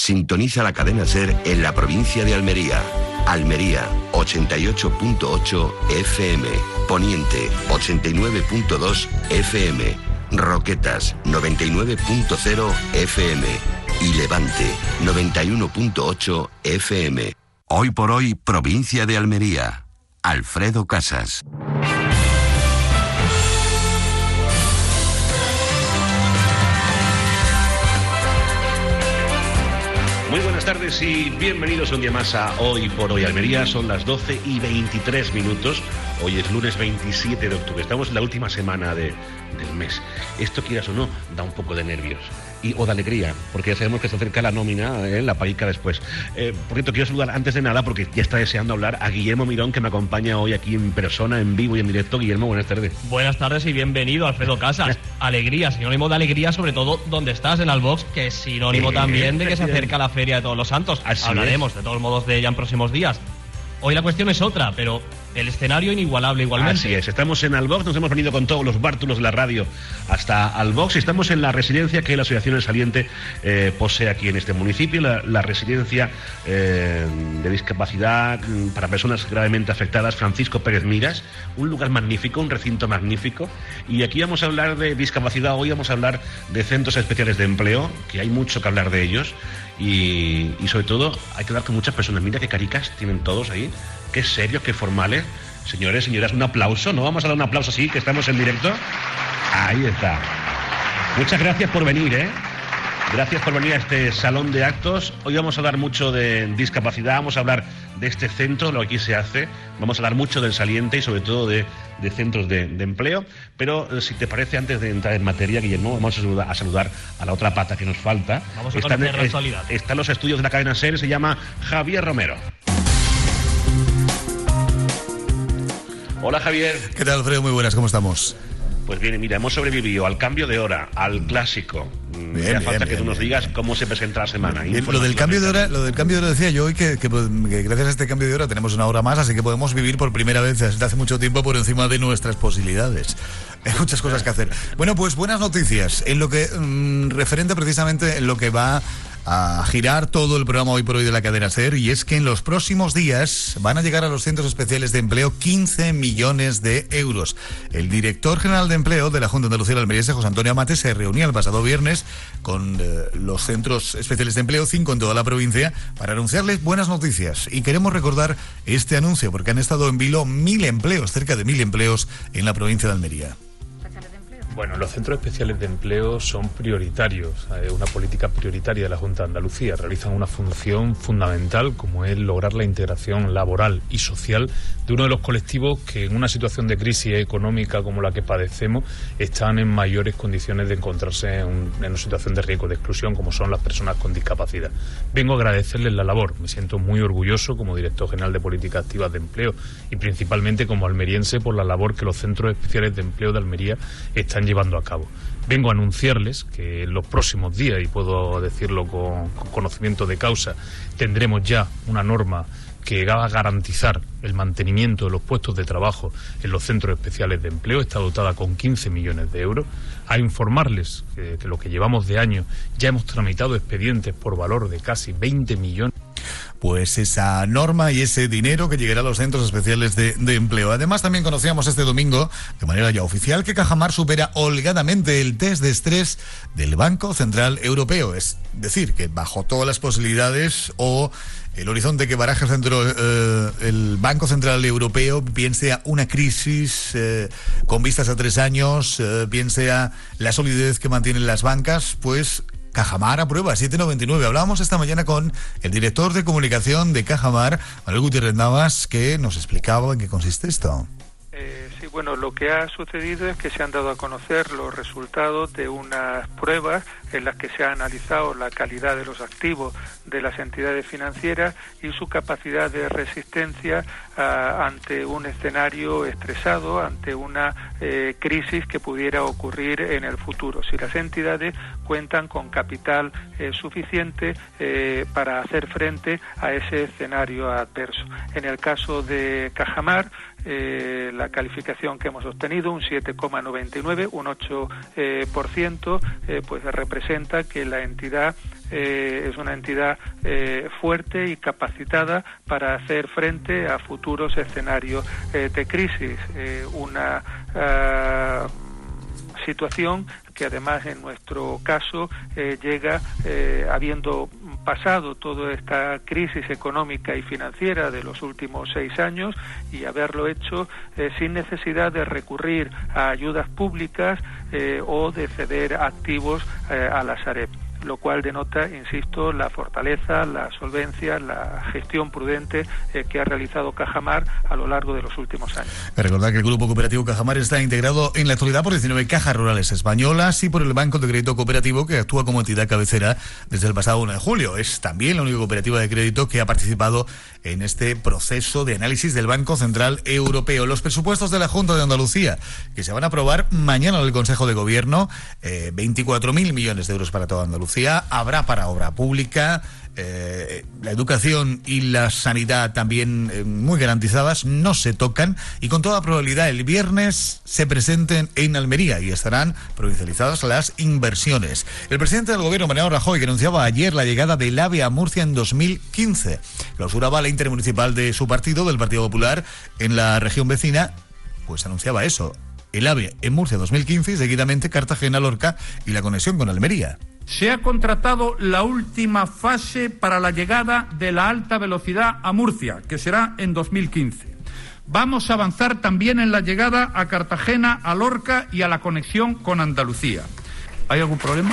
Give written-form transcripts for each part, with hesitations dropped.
Sintoniza la cadena SER en la provincia de Almería. Almería, 88.8 FM. Poniente, 89.2 FM. Roquetas, 99.0 FM. Y Levante, 91.8 FM. Hoy por hoy, provincia de Almería. Alfredo Casas. Muy buenas tardes y bienvenidos un día más a Hoy por Hoy Almería. Son las 12:23. Hoy es lunes 27 de octubre. Estamos en la última semana del mes. Esto, quieras o no, da un poco de nervios o de alegría, porque ya sabemos que se acerca la nómina, la paguica después. Por cierto, quiero saludar antes de nada, porque ya está deseando hablar, a Guillermo Mirón, que me acompaña hoy aquí en persona, en vivo y en directo. Guillermo, buenas tardes. Buenas tardes y bienvenido, Alfredo Casas. Alegría, sinónimo de alegría, sobre todo donde estás, en Albox, que es sinónimo también de que se acerca la Feria de Todos los Santos. Así hablaremos, de todos modos, de ella en próximos días. Hoy la cuestión es otra, pero el escenario inigualable igualmente. Así es, estamos en Albox, nos hemos venido con todos los bártulos de la radio hasta Albox y estamos en la residencia que la Asociación El Saliente posee aquí en este municipio, la residencia de discapacidad para personas gravemente afectadas, Francisco Pérez Miras, un lugar magnífico, un recinto magnífico, y aquí vamos a hablar de discapacidad, hoy vamos a hablar de centros especiales de empleo, que hay mucho que hablar de ellos. Y sobre todo hay que hablar con muchas personas. Mira qué caricas tienen todos ahí, qué serios, qué formales. Señores, señoras, un aplauso. ¿No vamos a dar un aplauso así, que estamos en directo? Ahí está. Muchas gracias por venir, Gracias por venir a este salón de actos. Hoy vamos a hablar mucho de discapacidad, vamos a hablar de este centro, lo que aquí se hace. Vamos a hablar mucho del Saliente y sobre todo de centros de empleo. Pero si te parece, antes de entrar en materia, Guillermo, vamos a saludar a la otra pata que nos falta. Vamos a conocer la actualidad. Está en los estudios de la cadena SER, se llama Javier Romero. Hola, Javier. ¿Qué tal, Alfredo? Muy buenas, ¿cómo estamos? Pues bien, mira, hemos sobrevivido al cambio de hora, al clásico. Me falta que tú nos digas cómo se presenta la semana. Lo del cambio de hora decía yo hoy que gracias a este cambio de hora tenemos una hora más, así que podemos vivir por primera vez desde hace mucho tiempo por encima de nuestras posibilidades. Hay muchas cosas que hacer. Bueno, pues buenas noticias en lo que referente precisamente en lo que va a girar todo el programa Hoy por Hoy de la cadena SER, y es que en los próximos días van a llegar a los centros especiales de empleo 15 millones de euros. El director general de empleo de la Junta de Andalucía de Almería, José Antonio Amate, se reunía el pasado viernes con los centros especiales de empleo, 5 en toda la provincia, para anunciarles buenas noticias. Y queremos recordar este anuncio porque han estado en vilo 1.000 empleos, cerca de 1.000 empleos en la provincia de Almería. Bueno, los centros especiales de empleo son prioritarios, una política prioritaria de la Junta de Andalucía. Realizan una función fundamental como es lograr la integración laboral y social de uno de los colectivos que en una situación de crisis económica como la que padecemos están en mayores condiciones de encontrarse en una situación de riesgo de exclusión, como son las personas con discapacidad. Vengo a agradecerles la labor, me siento muy orgulloso como director general de Políticas Activas de Empleo y principalmente como almeriense por la labor que los centros especiales de empleo de Almería están llevando a cabo. Vengo a anunciarles que en los próximos días, y puedo decirlo con conocimiento de causa, tendremos ya una norma que va a garantizar el mantenimiento de los puestos de trabajo en los centros especiales de empleo. Está dotada con 15 millones de euros. A informarles que lo que llevamos de año ya hemos tramitado expedientes por valor de casi 20 millones. Pues esa norma y ese dinero que llegará a los centros especiales de empleo. Además, también conocíamos este domingo, de manera ya oficial, que Cajamar supera holgadamente el test de estrés del Banco Central Europeo. Es decir, que bajo todas las posibilidades o el horizonte que baraja el Banco Central Europeo, bien sea una crisis con vistas a 3 años, bien sea la solidez que mantienen las bancas, pues Cajamar aprueba, 7,99. Hablábamos esta mañana con el director de comunicación de Cajamar, Manuel Gutiérrez Navas, que nos explicaba en qué consiste esto. Sí, bueno, lo que ha sucedido es que se han dado a conocer los resultados de unas pruebas en las que se ha analizado la calidad de los activos de las entidades financieras y su capacidad de resistencia ante un escenario estresado, ante una crisis que pudiera ocurrir en el futuro. Si las entidades cuentan con capital suficiente para hacer frente a ese escenario adverso. En el caso de Cajamar, la calificación que hemos obtenido, un 7,99, un 8%, pues representa que la entidad es una entidad fuerte y capacitada para hacer frente a futuros escenarios de crisis. Una situación que además en nuestro caso llega habiendo pasado toda esta crisis económica y financiera de los últimos 6 años y haberlo hecho sin necesidad de recurrir a ayudas públicas o de ceder activos a la Sareb, lo cual denota, insisto, la fortaleza, la solvencia, la gestión prudente que ha realizado Cajamar a lo largo de los últimos años. Recordad que el Grupo Cooperativo Cajamar está integrado en la actualidad por 19 cajas rurales españolas y por el Banco de Crédito Cooperativo, que actúa como entidad cabecera desde el pasado 1 de julio. Es también la única cooperativa de crédito que ha participado en este proceso de análisis del Banco Central Europeo. Los presupuestos de la Junta de Andalucía, que se van a aprobar mañana en el Consejo de Gobierno, 24.000 millones de euros para toda Andalucía. Habrá para obra pública, la educación y la sanidad también muy garantizadas, no se tocan, y con toda probabilidad el viernes se presenten en Almería y estarán provincializadas las inversiones. El presidente del gobierno, Mariano Rajoy, que anunciaba ayer la llegada del AVE a Murcia en 2015, clausuraba la intermunicipal de su partido, del Partido Popular, en la región vecina, pues anunciaba eso, el AVE en Murcia 2015 y seguidamente Cartagena, Lorca y la conexión con Almería. Se ha contratado la última fase para la llegada de la alta velocidad a Murcia, que será en 2015. Vamos a avanzar también en la llegada a Cartagena, a Lorca y a la conexión con Andalucía. ¿Hay algún problema?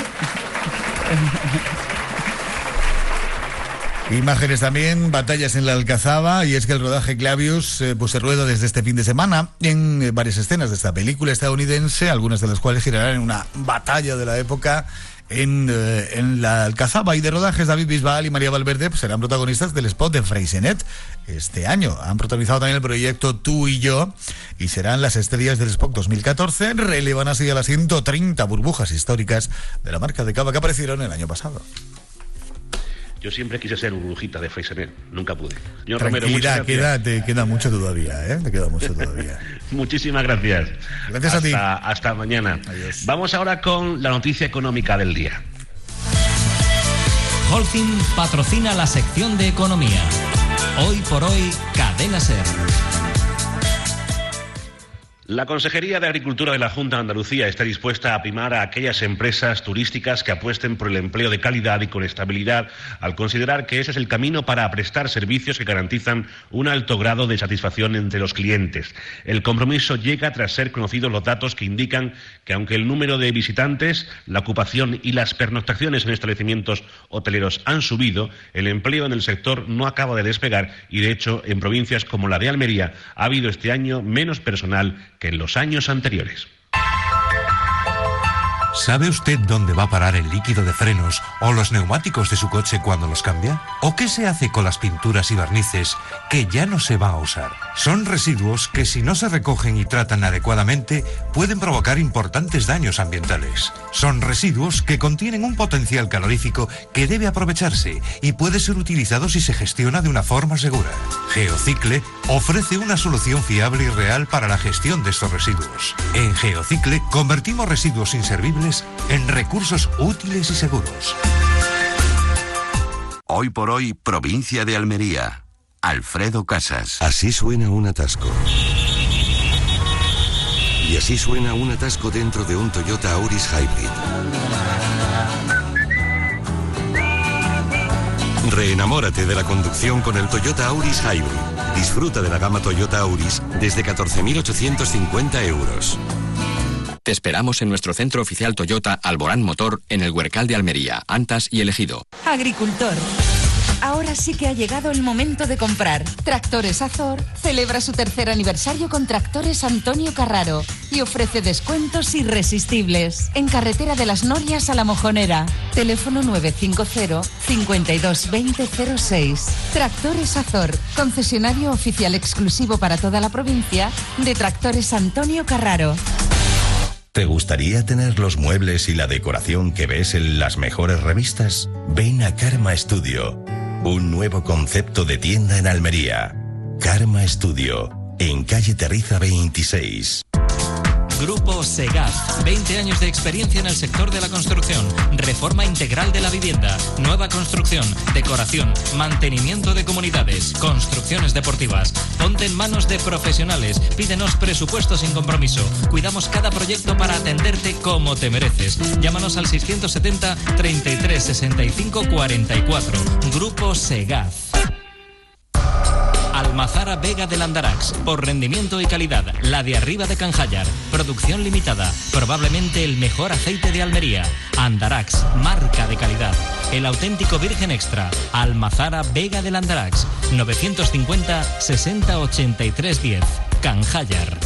Imágenes también, batallas en la Alcazaba, y es que el rodaje Clavius pues se rueda desde este fin de semana en varias escenas de esta película estadounidense, algunas de las cuales girarán en una batalla de la época en la Alcazaba. Y de rodajes, David Bisbal y María Valverde pues serán protagonistas del spot de Freixenet este año. Han protagonizado también el proyecto Tú y Yo y serán las estrellas del spot 2014. Relevan así a las 130 burbujas históricas de la marca de cava que aparecieron el año pasado. Yo siempre quise ser burbujita de Freixenet, nunca pude. Señor Tranquilidad, Romero, te queda mucho todavía, ¿eh? Te queda mucho todavía. Muchísimas gracias. Gracias a ti. Hasta mañana. Adiós. Vamos ahora con la noticia económica del día. Holcim patrocina la sección de economía. Hoy por hoy, Cadena SER. La Consejería de Agricultura de la Junta de Andalucía está dispuesta a primar a aquellas empresas turísticas que apuesten por el empleo de calidad y con estabilidad, al considerar que ese es el camino para prestar servicios que garantizan un alto grado de satisfacción entre los clientes. El compromiso llega tras ser conocidos los datos que indican que aunque el número de visitantes, la ocupación y las pernoctaciones en establecimientos hoteleros han subido, el empleo en el sector no acaba de despegar y, de hecho, en provincias como la de Almería ha habido este año menos personal que en los años anteriores. ¿Sabe usted dónde va a parar el líquido de frenos o los neumáticos de su coche cuando los cambia? ¿O qué se hace con las pinturas y barnices que ya no se va a usar? Son residuos que, si no se recogen y tratan adecuadamente, pueden provocar importantes daños ambientales. Son residuos que contienen un potencial calorífico que debe aprovecharse y puede ser utilizado si se gestiona de una forma segura. Geocicle ofrece una solución fiable y real para la gestión de estos residuos. En Geocicle convertimos residuos inservibles en recursos útiles y seguros. Hoy por hoy, provincia de Almería. Alfredo Casas. Así suena un atasco. Y así suena un atasco dentro de un Toyota Auris Hybrid. Reenamórate de la conducción con el Toyota Auris Hybrid. Disfruta de la gama Toyota Auris desde 14.850 euros. Te esperamos en nuestro centro oficial Toyota Alborán Motor en el Huercal de Almería, Antas y El Ejido. Agricultor. Ahora sí que ha llegado el momento de comprar. Tractores Azor celebra su tercer aniversario con Tractores Antonio Carraro y ofrece descuentos irresistibles. En Carretera de las Norias a La Mojonera. Teléfono 950 52 20 06. Tractores Azor, concesionario oficial exclusivo para toda la provincia de Tractores Antonio Carraro. ¿Te gustaría tener los muebles y la decoración que ves en las mejores revistas? Ven a Karma Studio, un nuevo concepto de tienda en Almería. Karma Studio, en calle Terriza 26. Grupo Segaz, 20 años de experiencia en el sector de la construcción, reforma integral de la vivienda, nueva construcción, decoración, mantenimiento de comunidades, construcciones deportivas. Ponte en manos de profesionales, pídenos presupuesto sin compromiso. Cuidamos cada proyecto para atenderte como te mereces. Llámanos al 670 33 65 44. Grupo Segaz. Almazara Vega del Andarax, por rendimiento y calidad, la de arriba de Canjallar. Producción limitada, probablemente el mejor aceite de Almería. Andarax, marca de calidad. El auténtico virgen extra. Almazara Vega del Andarax, 950 60 83 10. Canjallar.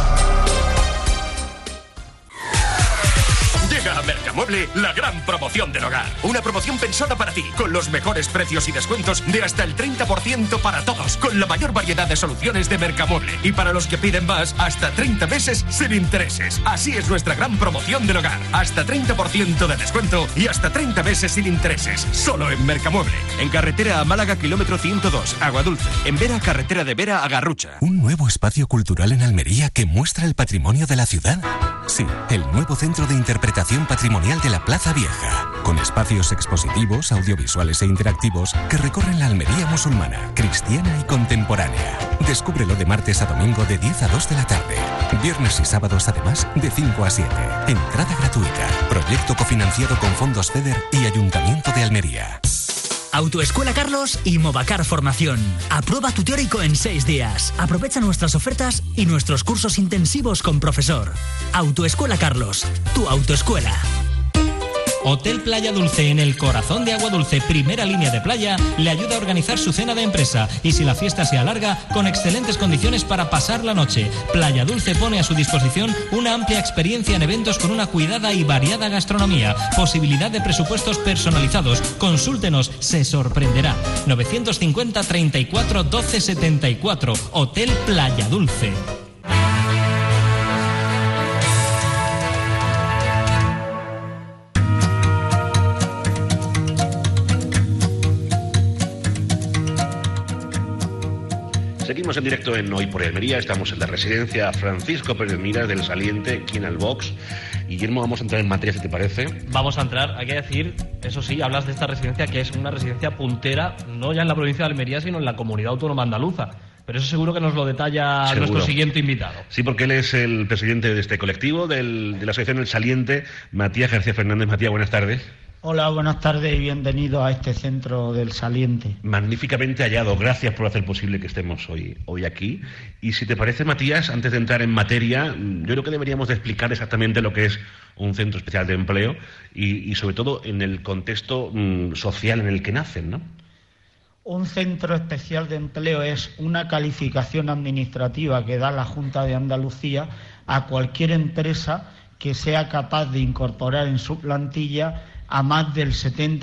Llega a Mercamueble la gran promoción del hogar. Una promoción pensada para ti, con los mejores precios y descuentos de hasta el 30% para todos, con la mayor variedad de soluciones de Mercamueble. Y para los que piden más, hasta 30 meses sin intereses. Así es nuestra gran promoción del hogar. Hasta 30% de descuento y hasta 30 meses sin intereses. Solo en Mercamueble. En carretera a Málaga, kilómetro 102, Aguadulce. En Vera, carretera de Vera a Garrucha. ¿Un nuevo espacio cultural en Almería que muestra el patrimonio de la ciudad? Sí, el nuevo Centro de Interpretación Patrimonial de la Plaza Vieja, con espacios expositivos, audiovisuales e interactivos que recorren la Almería musulmana, cristiana y contemporánea. Descúbrelo de martes a domingo de 10 a 2 de la tarde. Viernes y sábados además de 5 a 7. Entrada gratuita. Proyecto cofinanciado con fondos FEDER y Ayuntamiento de Almería. Autoescuela Carlos y Movacar Formación. Aprueba tu teórico en 6 días. Aprovecha nuestras ofertas y nuestros cursos intensivos con profesor. Autoescuela Carlos, tu autoescuela. Hotel Playa Dulce, en el corazón de Aguadulce, primera línea de playa, le ayuda a organizar su cena de empresa y, si la fiesta se alarga, con excelentes condiciones para pasar la noche. Playa Dulce pone a su disposición una amplia experiencia en eventos con una cuidada y variada gastronomía, posibilidad de presupuestos personalizados. Consúltenos, se sorprenderá. 950 34 12 74. Hotel Playa Dulce. Seguimos en directo en Hoy por Almería, estamos en la residencia Francisco Pérez Miras del Saliente, aquí en el box. Guillermo, vamos a entrar en materia, si te parece. Vamos a entrar, hay que decir, eso sí, hablas de esta residencia que es una residencia puntera, no ya en la provincia de Almería, sino en la comunidad autónoma andaluza. Pero eso seguro que nos lo detalla nuestro siguiente invitado. Sí, porque él es el presidente de este colectivo, de la asociación El Saliente, Matías García Fernández. Matías, buenas tardes. Hola, buenas tardes y bienvenido a este centro del Saliente. Magníficamente hallado, gracias por hacer posible que estemos hoy aquí. Y si te parece, Matías, antes de entrar en materia, yo creo que deberíamos de explicar exactamente lo que es un centro especial de empleo y sobre todo en el contexto social en el que nacen, ¿no? Un centro especial de empleo es una calificación administrativa que da la Junta de Andalucía a cualquier empresa que sea capaz de incorporar en su plantilla a más del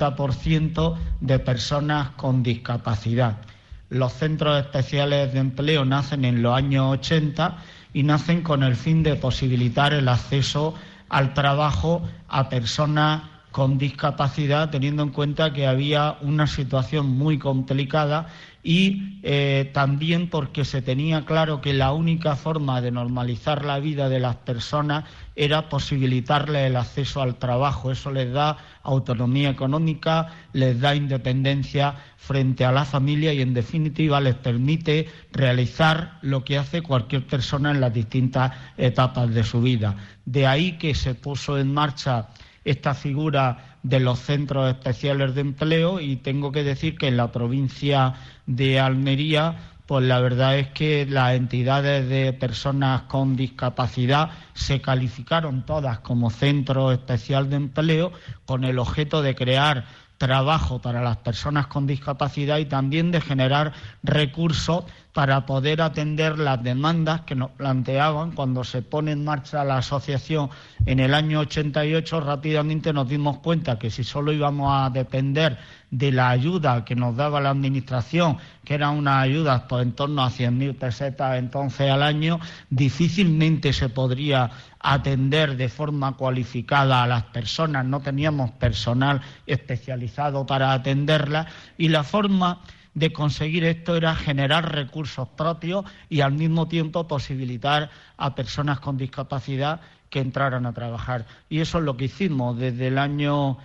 70% de personas con discapacidad. Los centros especiales de empleo nacen en los años 80 y nacen con el fin de posibilitar el acceso al trabajo a personas con discapacidad, teniendo en cuenta que había una situación muy complicada y también porque se tenía claro que la única forma de normalizar la vida de las personas era posibilitarles el acceso al trabajo. Eso les da autonomía económica, les da independencia frente a la familia y, en definitiva, les permite realizar lo que hace cualquier persona en las distintas etapas de su vida. De ahí que se puso en marcha esta figura de los centros especiales de empleo, y tengo que decir que en la provincia de Almería, pues la verdad es que las entidades de personas con discapacidad se calificaron todas como centro especial de empleo con el objeto de crear trabajo para las personas con discapacidad y también de generar recursos para poder atender las demandas que nos planteaban. Cuando se pone en marcha la asociación en el año 88, rápidamente nos dimos cuenta que si solo íbamos a depender de la ayuda que nos daba la Administración, que eran unas ayudas pues en torno a 100.000 pesetas entonces al año, difícilmente se podría atender de forma cualificada a las personas. No teníamos personal especializado para atenderlas, y la forma de conseguir esto era generar recursos propios y al mismo tiempo posibilitar a personas con discapacidad que entraran a trabajar. Y eso es lo que hicimos desde el año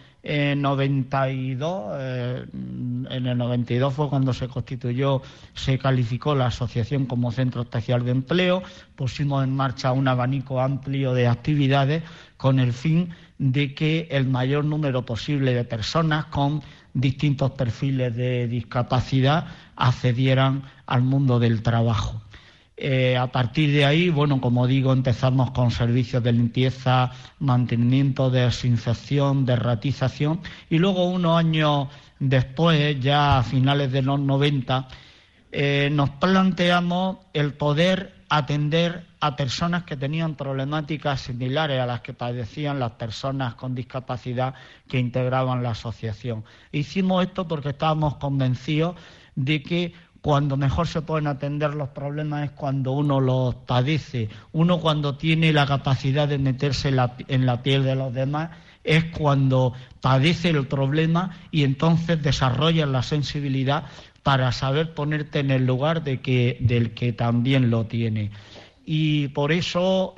92. En el 92 fue cuando se constituyó, se calificó la asociación como Centro Especial de Empleo. Pusimos en marcha un abanico amplio de actividades con el fin de que el mayor número posible de personas con distintos perfiles de discapacidad accedieran al mundo del trabajo. A partir de ahí, bueno, como digo, empezamos con servicios de limpieza, mantenimiento, desinfección, derratización, y luego unos años después, ya a finales de los 90, nos planteamos el poder atender a personas que tenían problemáticas similares a las que padecían las personas con discapacidad que integraban la asociación. Hicimos esto porque estábamos convencidos de que cuando mejor se pueden atender los problemas es cuando uno los padece. Uno, cuando tiene la capacidad de meterse en la piel de los demás, es cuando padece el problema y entonces desarrollas la sensibilidad para saber ponerte en el lugar del que también lo tiene. Y por eso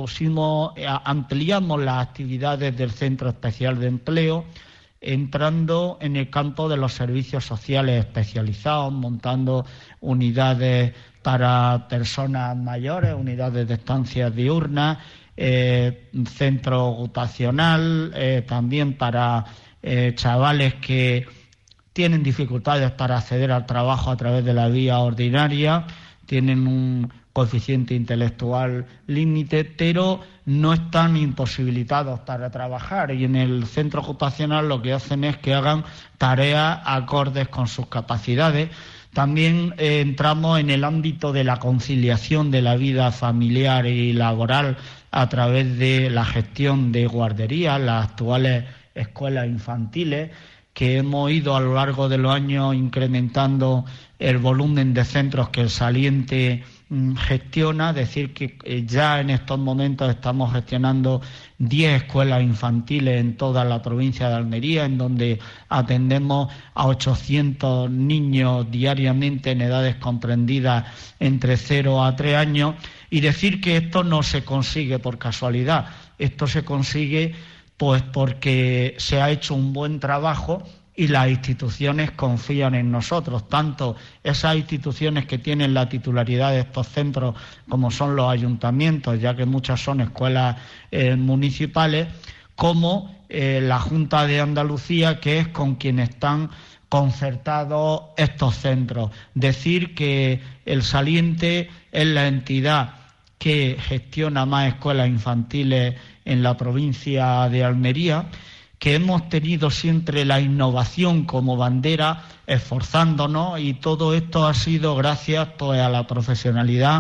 ampliamos las actividades del Centro Especial de Empleo, entrando en el campo de los servicios sociales especializados, montando unidades para personas mayores, unidades de estancias diurnas, centro ocupacional, también para chavales que tienen dificultades para acceder al trabajo a través de la vía ordinaria, tienen un coeficiente intelectual límite, pero no están imposibilitados para trabajar, y en el centro ocupacional lo que hacen es que hagan tareas acordes con sus capacidades. También entramos en el ámbito de la conciliación de la vida familiar y laboral a través de la gestión de guarderías, las actuales escuelas infantiles, que hemos ido a lo largo de los años incrementando el volumen de centros que el saliente gestiona. Decir que ya en estos momentos estamos gestionando 10 escuelas infantiles en toda la provincia de Almería, en donde atendemos a 800 niños diariamente en edades comprendidas entre 0 a 3 años. Y decir que esto no se consigue por casualidad, esto se consigue pues porque se ha hecho un buen trabajo y las instituciones confían en nosotros, tanto esas instituciones que tienen la titularidad de estos centros como son los ayuntamientos, ya que muchas son escuelas municipales, como la Junta de Andalucía, que es con quien están concertados estos centros. Decir que el saliente es la entidad que gestiona más escuelas infantiles en la provincia de Almería, que hemos tenido siempre la innovación como bandera, esforzándonos, y todo esto ha sido gracias pues a la profesionalidad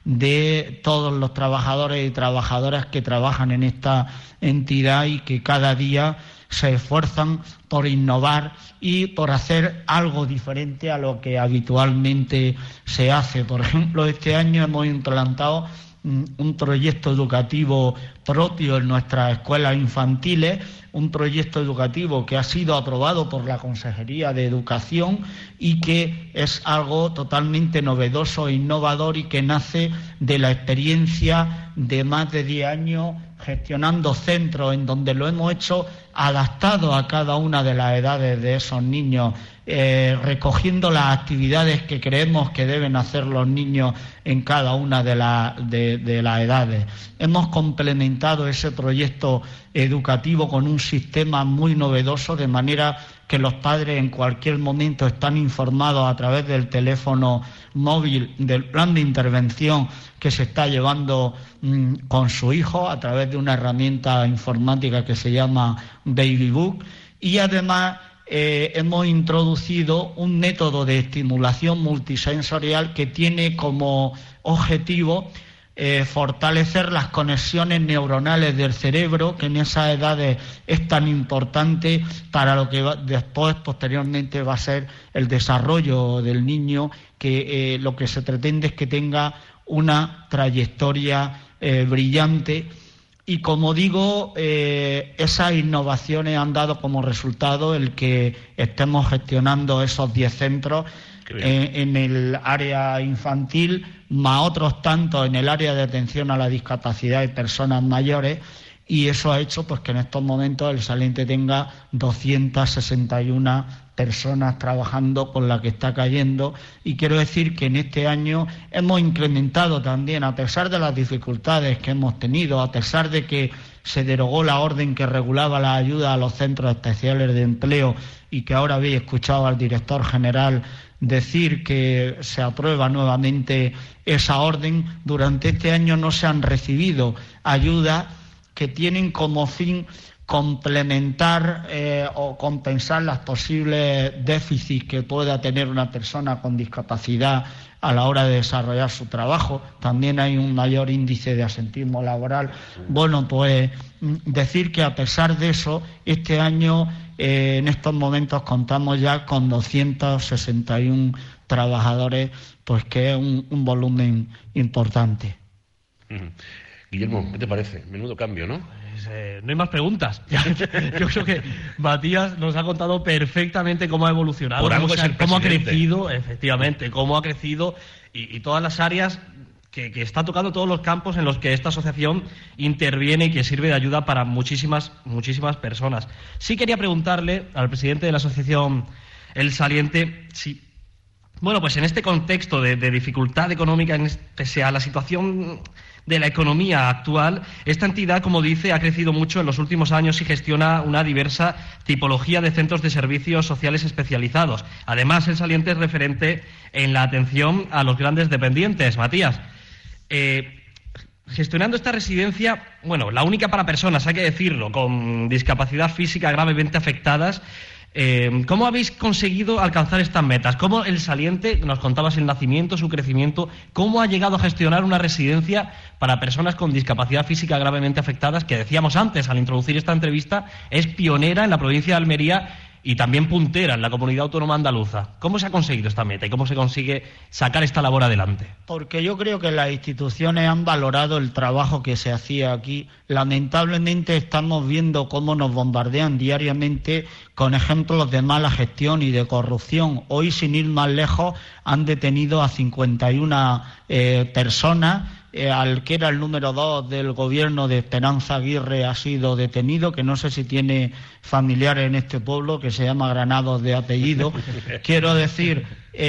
de todos los trabajadores y trabajadoras que trabajan en esta entidad y que cada día se esfuerzan por innovar y por hacer algo diferente a lo que habitualmente se hace. Por ejemplo, este año hemos implantado un proyecto educativo propio en nuestras escuelas infantiles, un proyecto educativo que ha sido aprobado por la Consejería de Educación y que es algo totalmente novedoso e innovador y que nace de la experiencia de más de 10 años gestionando centros en donde lo hemos hecho adaptado a cada una de las edades de esos niños, recogiendo las actividades que creemos que deben hacer los niños en cada una de las edades. Hemos complementado ese proyecto educativo con un sistema muy novedoso, de manera que los padres en cualquier momento están informados a través del teléfono móvil del plan de intervención que se está llevando con su hijo a través de una herramienta informática que se llama Babybook, y además hemos introducido un método de estimulación multisensorial que tiene como objetivo fortalecer las conexiones neuronales del cerebro, que en esas edades es tan importante para lo que después, posteriormente, va a ser el desarrollo del niño, que lo que se pretende es que tenga una trayectoria brillante. Y como digo, esas innovaciones han dado como resultado el que estemos gestionando esos 10 centros en el área infantil, más otros tantos en el área de atención a la discapacidad y personas mayores, y eso ha hecho pues que en estos momentos el Saliente tenga 261 personas trabajando con la que está cayendo, y quiero decir que en este año hemos incrementado también, a pesar de las dificultades que hemos tenido, a pesar de que se derogó la orden que regulaba la ayuda a los centros especiales de empleo y que ahora habéis escuchado al director general decir que se aprueba nuevamente esa orden, durante este año no se han recibido ayudas que tienen como fin complementar o compensar los posibles déficits que pueda tener una persona con discapacidad a la hora de desarrollar su trabajo. También hay un mayor índice de asentismo laboral. Bueno, pues decir que a pesar de eso, este año, en estos momentos, contamos ya con 261 trabajadores, pues que es un volumen importante. Guillermo, ¿qué te parece? Menudo cambio, ¿no? No hay más preguntas. Yo creo que Matías nos ha contado perfectamente cómo ha evolucionado, cómo ha crecido, efectivamente, cómo ha crecido y todas las áreas que está tocando, todos los campos en los que esta asociación interviene y que sirve de ayuda para muchísimas personas. Sí quería preguntarle al presidente de la asociación El Saliente si, bueno, pues en este contexto de dificultad económica, pese a la situación de la economía actual, esta entidad, como dice, ha crecido mucho en los últimos años y gestiona una diversa tipología de centros de servicios sociales especializados. Además, El Saliente es referente en la atención a los grandes dependientes. Matías, gestionando esta residencia, bueno, la única para personas, hay que decirlo, con discapacidad física gravemente afectadas, ¿cómo habéis conseguido alcanzar estas metas? ¿Cómo El Saliente, nos contabas el nacimiento, su crecimiento, cómo ha llegado a gestionar una residencia para personas con discapacidad física gravemente afectadas, que decíamos antes al introducir esta entrevista, es pionera en la provincia de Almería y también puntera en la comunidad autónoma andaluza? ¿Cómo se ha conseguido esta meta y cómo se consigue sacar esta labor adelante? Porque yo creo que las instituciones han valorado el trabajo que se hacía aquí. Lamentablemente estamos viendo cómo nos bombardean diariamente con ejemplos de mala gestión y de corrupción. Hoy, sin ir más lejos, han detenido a 51 personas. Al que era el número 2 del gobierno de Esperanza Aguirre ha sido detenido, que no sé si tiene familiares en este pueblo, que se llama Granados de apellido. Quiero decir,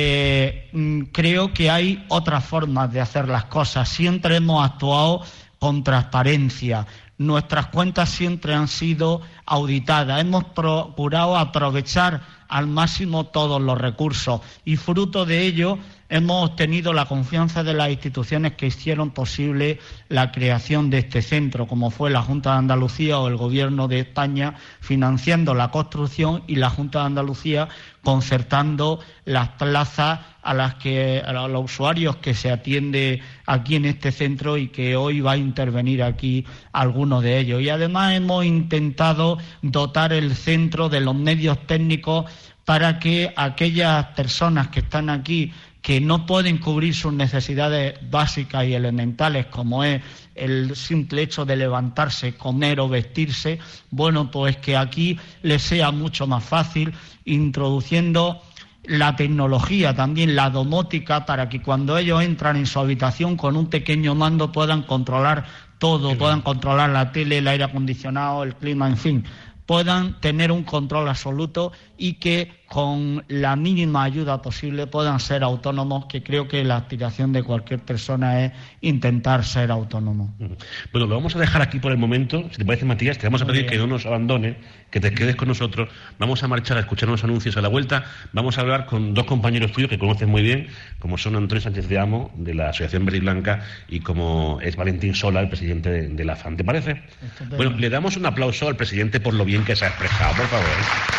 creo que hay otras formas de hacer las cosas. Siempre hemos actuado con transparencia. Nuestras cuentas siempre han sido auditadas. Hemos procurado aprovechar al máximo todos los recursos y fruto de ello hemos obtenido la confianza de las instituciones que hicieron posible la creación de este centro, como fue la Junta de Andalucía o el Gobierno de España financiando la construcción y la Junta de Andalucía concertando las plazas a los usuarios que se atiende aquí en este centro y que hoy va a intervenir aquí alguno de ellos. Y además hemos intentado dotar el centro de los medios técnicos para que aquellas personas que están aquí que no pueden cubrir sus necesidades básicas y elementales, como es el simple hecho de levantarse, comer o vestirse, bueno, pues que aquí les sea mucho más fácil, introduciendo la tecnología, también la domótica, para que cuando ellos entran en su habitación con un pequeño mando puedan controlar todo, puedan controlar la tele, el aire acondicionado, el clima, en fin, puedan tener un control absoluto y que con la mínima ayuda posible puedan ser autónomos, que creo que la aspiración de cualquier persona es intentar ser autónomo. Bueno, lo vamos a dejar aquí por el momento. Si te parece, Matías, te vamos a pedir que no nos abandones, que te quedes con nosotros. Vamos a marchar a escuchar unos anuncios a la vuelta. Vamos a hablar con dos compañeros tuyos que conoces muy bien, como son Antonio Sánchez de Amo, de la Asociación Verde y Blanca, y como es Valentín Sola, el presidente de la AFAN. ¿Te parece? Estupendo. Bueno, le damos un aplauso al presidente por lo bien que se ha expresado, por favor.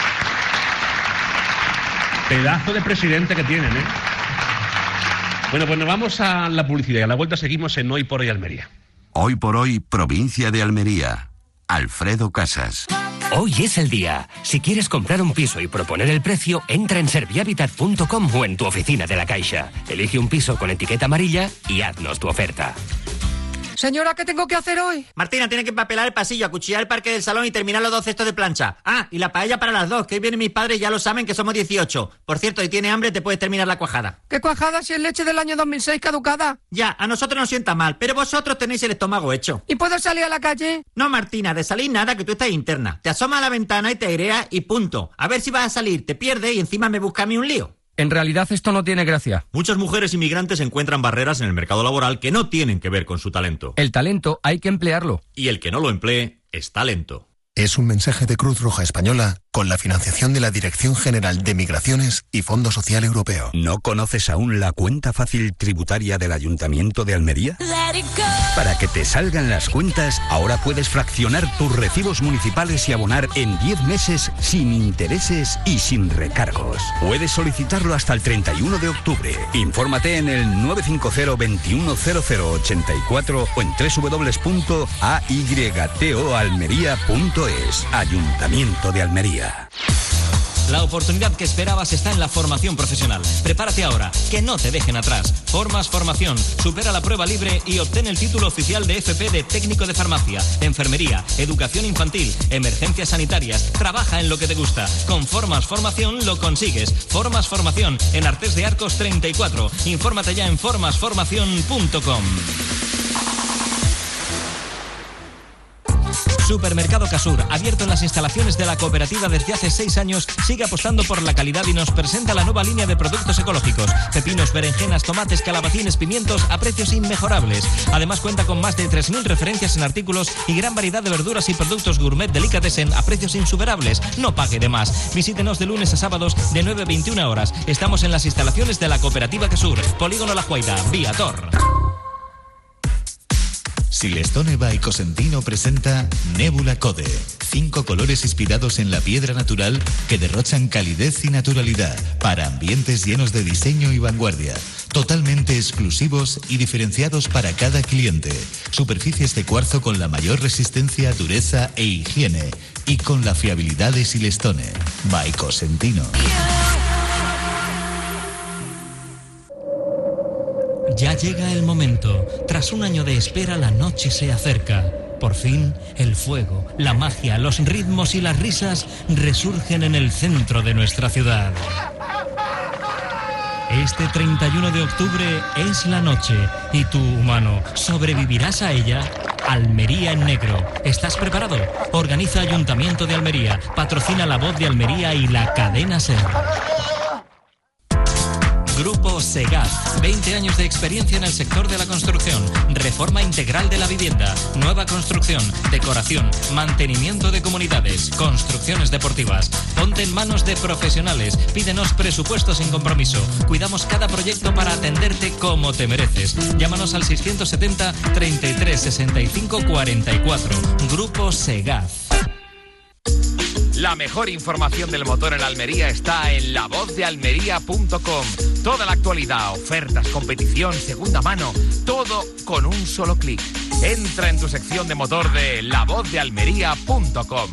Pedazo de presidente que tienen, ¿eh? Bueno, pues nos vamos a la publicidad y a la vuelta seguimos en Hoy por Hoy Almería. Hoy por Hoy, provincia de Almería. Alfredo Casas. Hoy es el día. Si quieres comprar un piso y proponer el precio, entra en servihabitat.com o en tu oficina de la Caixa. Elige un piso con etiqueta amarilla y haznos tu oferta. Señora, ¿qué tengo que hacer hoy? Martina tiene que empapelar el pasillo, acuchillar el parque del salón y terminar los 2 cestos de plancha. Ah, y la paella para las 2, que hoy vienen mis padres y ya lo saben que somos 18. Por cierto, si tienes hambre te puedes terminar la cuajada. ¿Qué cuajada si es leche del año 2006 caducada? Ya, a nosotros nos sienta mal, pero vosotros tenéis el estómago hecho. ¿Y puedo salir a la calle? No, Martina, de salir nada, que tú estás interna. Te asomas a la ventana y te aireas y punto. A ver si vas a salir, te pierdes y encima me busca a mí un lío. En realidad esto no tiene gracia. Muchas mujeres inmigrantes encuentran barreras en el mercado laboral que no tienen que ver con su talento. El talento hay que emplearlo. Y el que no lo emplee es talento. Es un mensaje de Cruz Roja Española con la financiación de la Dirección General de Migraciones y Fondo Social Europeo. ¿No conoces aún la cuenta fácil tributaria del Ayuntamiento de Almería? Para que te salgan las cuentas, ahora puedes fraccionar tus recibos municipales y abonar en 10 meses sin intereses y sin recargos. Puedes solicitarlo hasta el 31 de octubre. Infórmate en el 950 210084 o en www.aytoalmería.es. Ayuntamiento de Almería. La oportunidad que esperabas está en la formación profesional. Prepárate ahora, que no te dejen atrás. Formas Formación, supera la prueba libre y obtén el título oficial de FP de técnico de farmacia, enfermería, educación infantil, emergencias sanitarias. Trabaja en lo que te gusta. Con Formas Formación lo consigues. Formas Formación, en Artés de Arcos 34. Infórmate ya en formasformacion.com. Supermercado Casur, abierto en las instalaciones de la cooperativa desde hace 6 años, sigue apostando por la calidad y nos presenta la nueva línea de productos ecológicos. Pepinos, berenjenas, tomates, calabacines, pimientos a precios inmejorables. Además cuenta con más de 3.000 referencias en artículos y gran variedad de verduras y productos gourmet delicatessen a precios insuperables. No pague de más. Visítenos de lunes a sábados de 9 a 21 horas. Estamos en las instalaciones de la cooperativa Casur, Polígono La Juaida, Vía Tor. Silestone by Cosentino presenta Nebula Code. 5 colores inspirados en la piedra natural que derrochan calidez y naturalidad para ambientes llenos de diseño y vanguardia. Totalmente exclusivos y diferenciados para cada cliente. Superficies de cuarzo con la mayor resistencia, dureza e higiene. Y con la fiabilidad de Silestone by Cosentino. Ya llega el momento. Tras un año de espera, la noche se acerca. Por fin, el fuego, la magia, los ritmos y las risas resurgen en el centro de nuestra ciudad. Este 31 de octubre es la noche y tú, humano, ¿sobrevivirás a ella? Almería en negro. ¿Estás preparado? Organiza Ayuntamiento de Almería, patrocina La Voz de Almería y la cadena SER. Grupo Segaz, 20 años de experiencia en el sector de la construcción, reforma integral de la vivienda, nueva construcción, decoración, mantenimiento de comunidades, construcciones deportivas. Ponte en manos de profesionales, pídenos presupuesto sin compromiso. Cuidamos cada proyecto para atenderte como te mereces. Llámanos al 670 33 65 44. Grupo Segaz. La mejor información del motor en Almería está en lavozdealmería.com. Toda la actualidad, ofertas, competición, segunda mano, todo con un solo clic. Entra en tu sección de motor de lavozdealmería.com.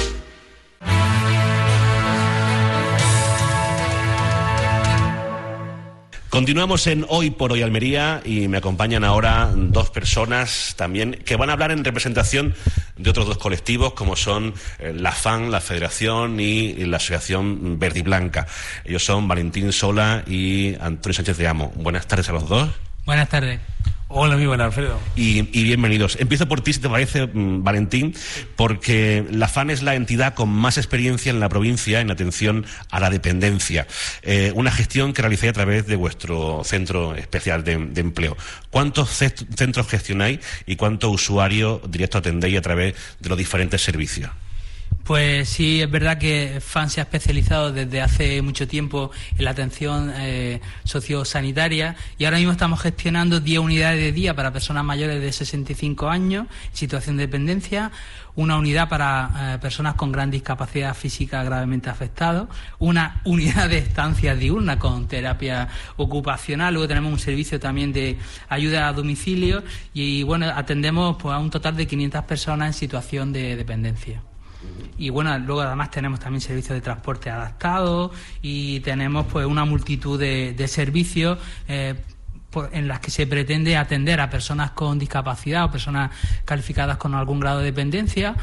Continuamos en Hoy por Hoy Almería y me acompañan ahora 2 personas también que van a hablar en representación de otros 2 colectivos como son la FAN, la Federación y la Asociación Verde y Blanca. Ellos son Valentín Sola y Antonio Sánchez de Amo. Buenas tardes a los 2. Buenas tardes. Hola, muy buenas, Alfredo. Y bienvenidos. Empiezo por ti, si te parece, Valentín, porque la FAN es la entidad con más experiencia en la provincia en atención a la dependencia. Una gestión que realizáis a través de vuestro Centro Especial de Empleo. ¿Cuántos centros gestionáis y cuántos usuarios directos atendéis a través de los diferentes servicios? Pues sí, es verdad que FAN se ha especializado desde hace mucho tiempo en la atención sociosanitaria y ahora mismo estamos gestionando 10 unidades de día para personas mayores de 65 años en situación de dependencia, una unidad para personas con gran discapacidad física gravemente afectados, una unidad de estancia diurna con terapia ocupacional, luego tenemos un servicio también de ayuda a domicilio y bueno, atendemos pues a un total de 500 personas en situación de dependencia. Y bueno, luego además tenemos también servicios de transporte adaptado y tenemos pues una multitud de servicios en las que se pretende atender a personas con discapacidad o personas calificadas con algún grado de dependencia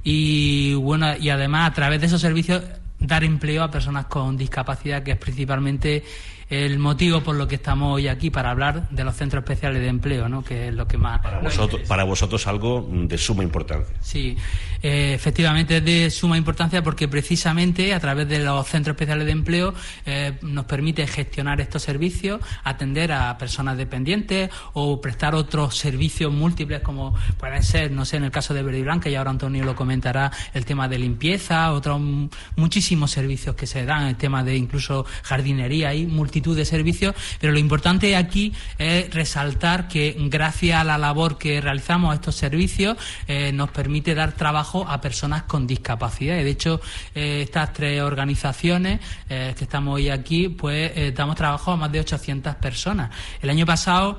y además a través de esos servicios dar empleo a personas con discapacidad, que es principalmente el motivo por lo que estamos hoy aquí, para hablar de los centros especiales de empleo, ¿no? Que es lo que más... Para vosotros algo de suma importancia. Sí, efectivamente es de suma importancia porque precisamente a través de los centros especiales de empleo nos permite gestionar estos servicios, atender a personas dependientes o prestar otros servicios múltiples como pueden ser, no sé, en el caso de Verde y Blanca, y ahora Antonio lo comentará, el tema de limpieza, otros muchísimos servicios que se dan, el tema de incluso jardinería, hay multitud de servicios, pero lo importante aquí es resaltar que gracias a la labor que realizamos estos servicios nos permite dar trabajo a personas con discapacidad. Y de hecho, estas tres organizaciones que estamos hoy aquí, pues damos trabajo a más de 800 personas. El año pasado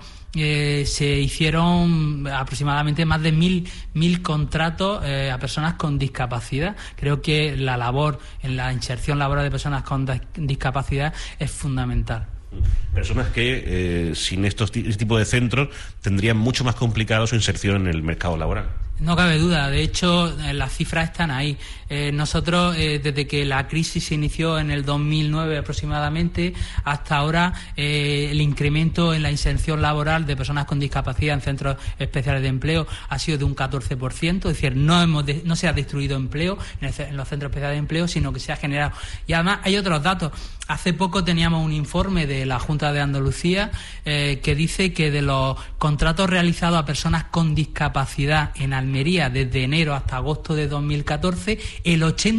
se hicieron aproximadamente más de 1.000 contratos a personas con discapacidad. Creo que la labor en la inserción laboral de personas con discapacidad es fundamental. Personas que sin este tipo de centros tendrían mucho más complicado su inserción en el mercado laboral. No cabe duda, de hecho las cifras están ahí. Nosotros, desde que la crisis se inició en el 2009 aproximadamente, hasta ahora el incremento en la inserción laboral de personas con discapacidad en centros especiales de empleo ha sido de un 14%, es decir, no se ha destruido empleo en los centros especiales de empleo, sino que se ha generado. Y además hay otros datos. Hace poco teníamos un informe de la Junta de Andalucía que dice que de los contratos realizados a personas con discapacidad en Almería desde enero hasta agosto de 2014, el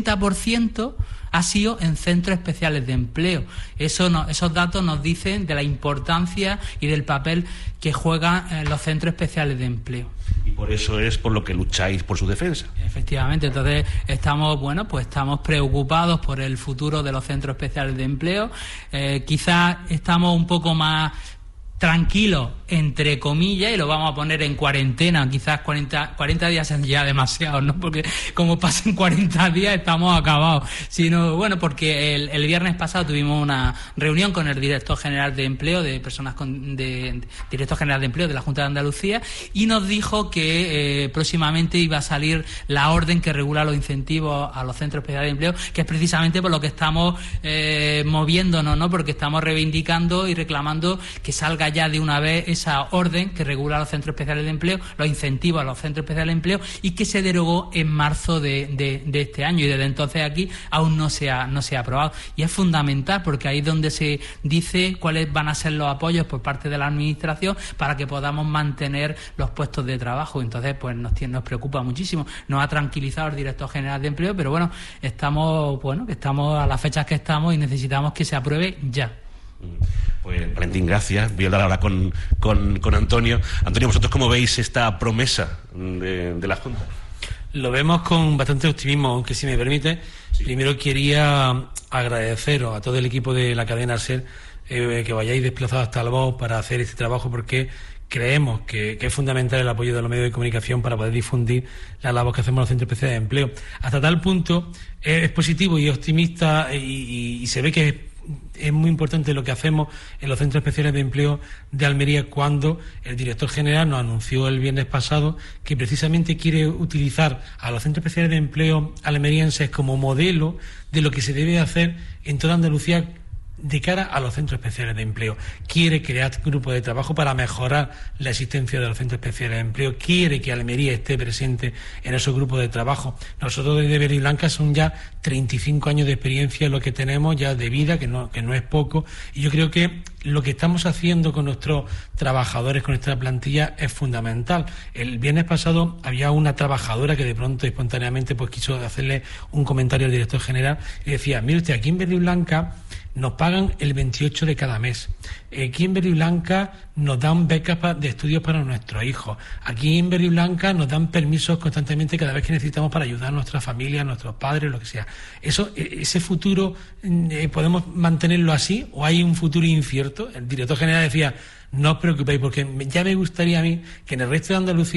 80% ha sido en centros especiales de empleo. Esos datos nos dicen de la importancia y del papel que juegan los centros especiales de empleo. Y por eso es por lo que lucháis por su defensa. Efectivamente, entonces estamos preocupados por el futuro de los centros especiales de empleo. Quizás estamos un poco más tranquilos, entre comillas, y lo vamos a poner en cuarentena. Quizás 40 días es ya demasiado, ¿no? Porque como pasen 40 días estamos acabados. Sino, porque el viernes pasado tuvimos una reunión con el director general de empleo director general de empleo de la Junta de Andalucía, y nos dijo que próximamente iba a salir la orden que regula los incentivos a los centros especiales de empleo, que es precisamente por lo que estamos moviéndonos, ¿no? Porque estamos reivindicando y reclamando que salga ya de una vez esa orden que regula los centros especiales de empleo, los incentivos a los centros especiales de empleo, y que se derogó en marzo de este año, y desde entonces aquí aún no se ha aprobado. Y es fundamental porque ahí es donde se dice cuáles van a ser los apoyos por parte de la administración para que podamos mantener los puestos de trabajo. Entonces pues nos preocupa muchísimo. Nos ha tranquilizado el director general de empleo, pero estamos a las fechas que estamos y necesitamos que se apruebe ya. Pues Valentín, gracias. Voy a hablar ahora con Antonio. Antonio, ¿vosotros cómo veis esta promesa de la Junta? Lo vemos con bastante optimismo, aunque si me permite, primero quería agradeceros a todo el equipo de la cadena SER que vayáis desplazados hasta Albó para hacer este trabajo, porque creemos que es fundamental el apoyo de los medios de comunicación para poder difundir la labor que hacemos en los centros especiales de empleo. Hasta tal punto es positivo y optimista y se ve que es muy importante lo que hacemos en los centros especiales de empleo de Almería, cuando el director general nos anunció el viernes pasado que precisamente quiere utilizar a los centros especiales de empleo almerienses como modelo de lo que se debe hacer en toda Andalucía de cara a los centros especiales de empleo. Quiere crear grupos de trabajo para mejorar la existencia de los centros especiales de empleo. Quiere que Almería esté presente en esos grupos de trabajo. Nosotros desde Verde y Blanca son ya 35 años de experiencia lo que tenemos ya de vida, que no es poco. Y yo creo que lo que estamos haciendo con nuestros trabajadores, con nuestra plantilla, es fundamental. El viernes pasado había una trabajadora que de pronto espontáneamente quiso hacerle un comentario al director general y decía: mire usted, aquí en Verde y Blanca nos pagan el 28 de cada mes. Aquí en Verde y Blanca nos dan becas de estudios para nuestros hijos. Aquí en Verde y Blanca nos dan permisos constantemente cada vez que necesitamos para ayudar a nuestra familia, a nuestros padres, lo que sea. Ese futuro, ¿podemos mantenerlo así o hay un futuro incierto? El director general decía: no os preocupéis, porque ya me gustaría a mí que en el resto de Andalucía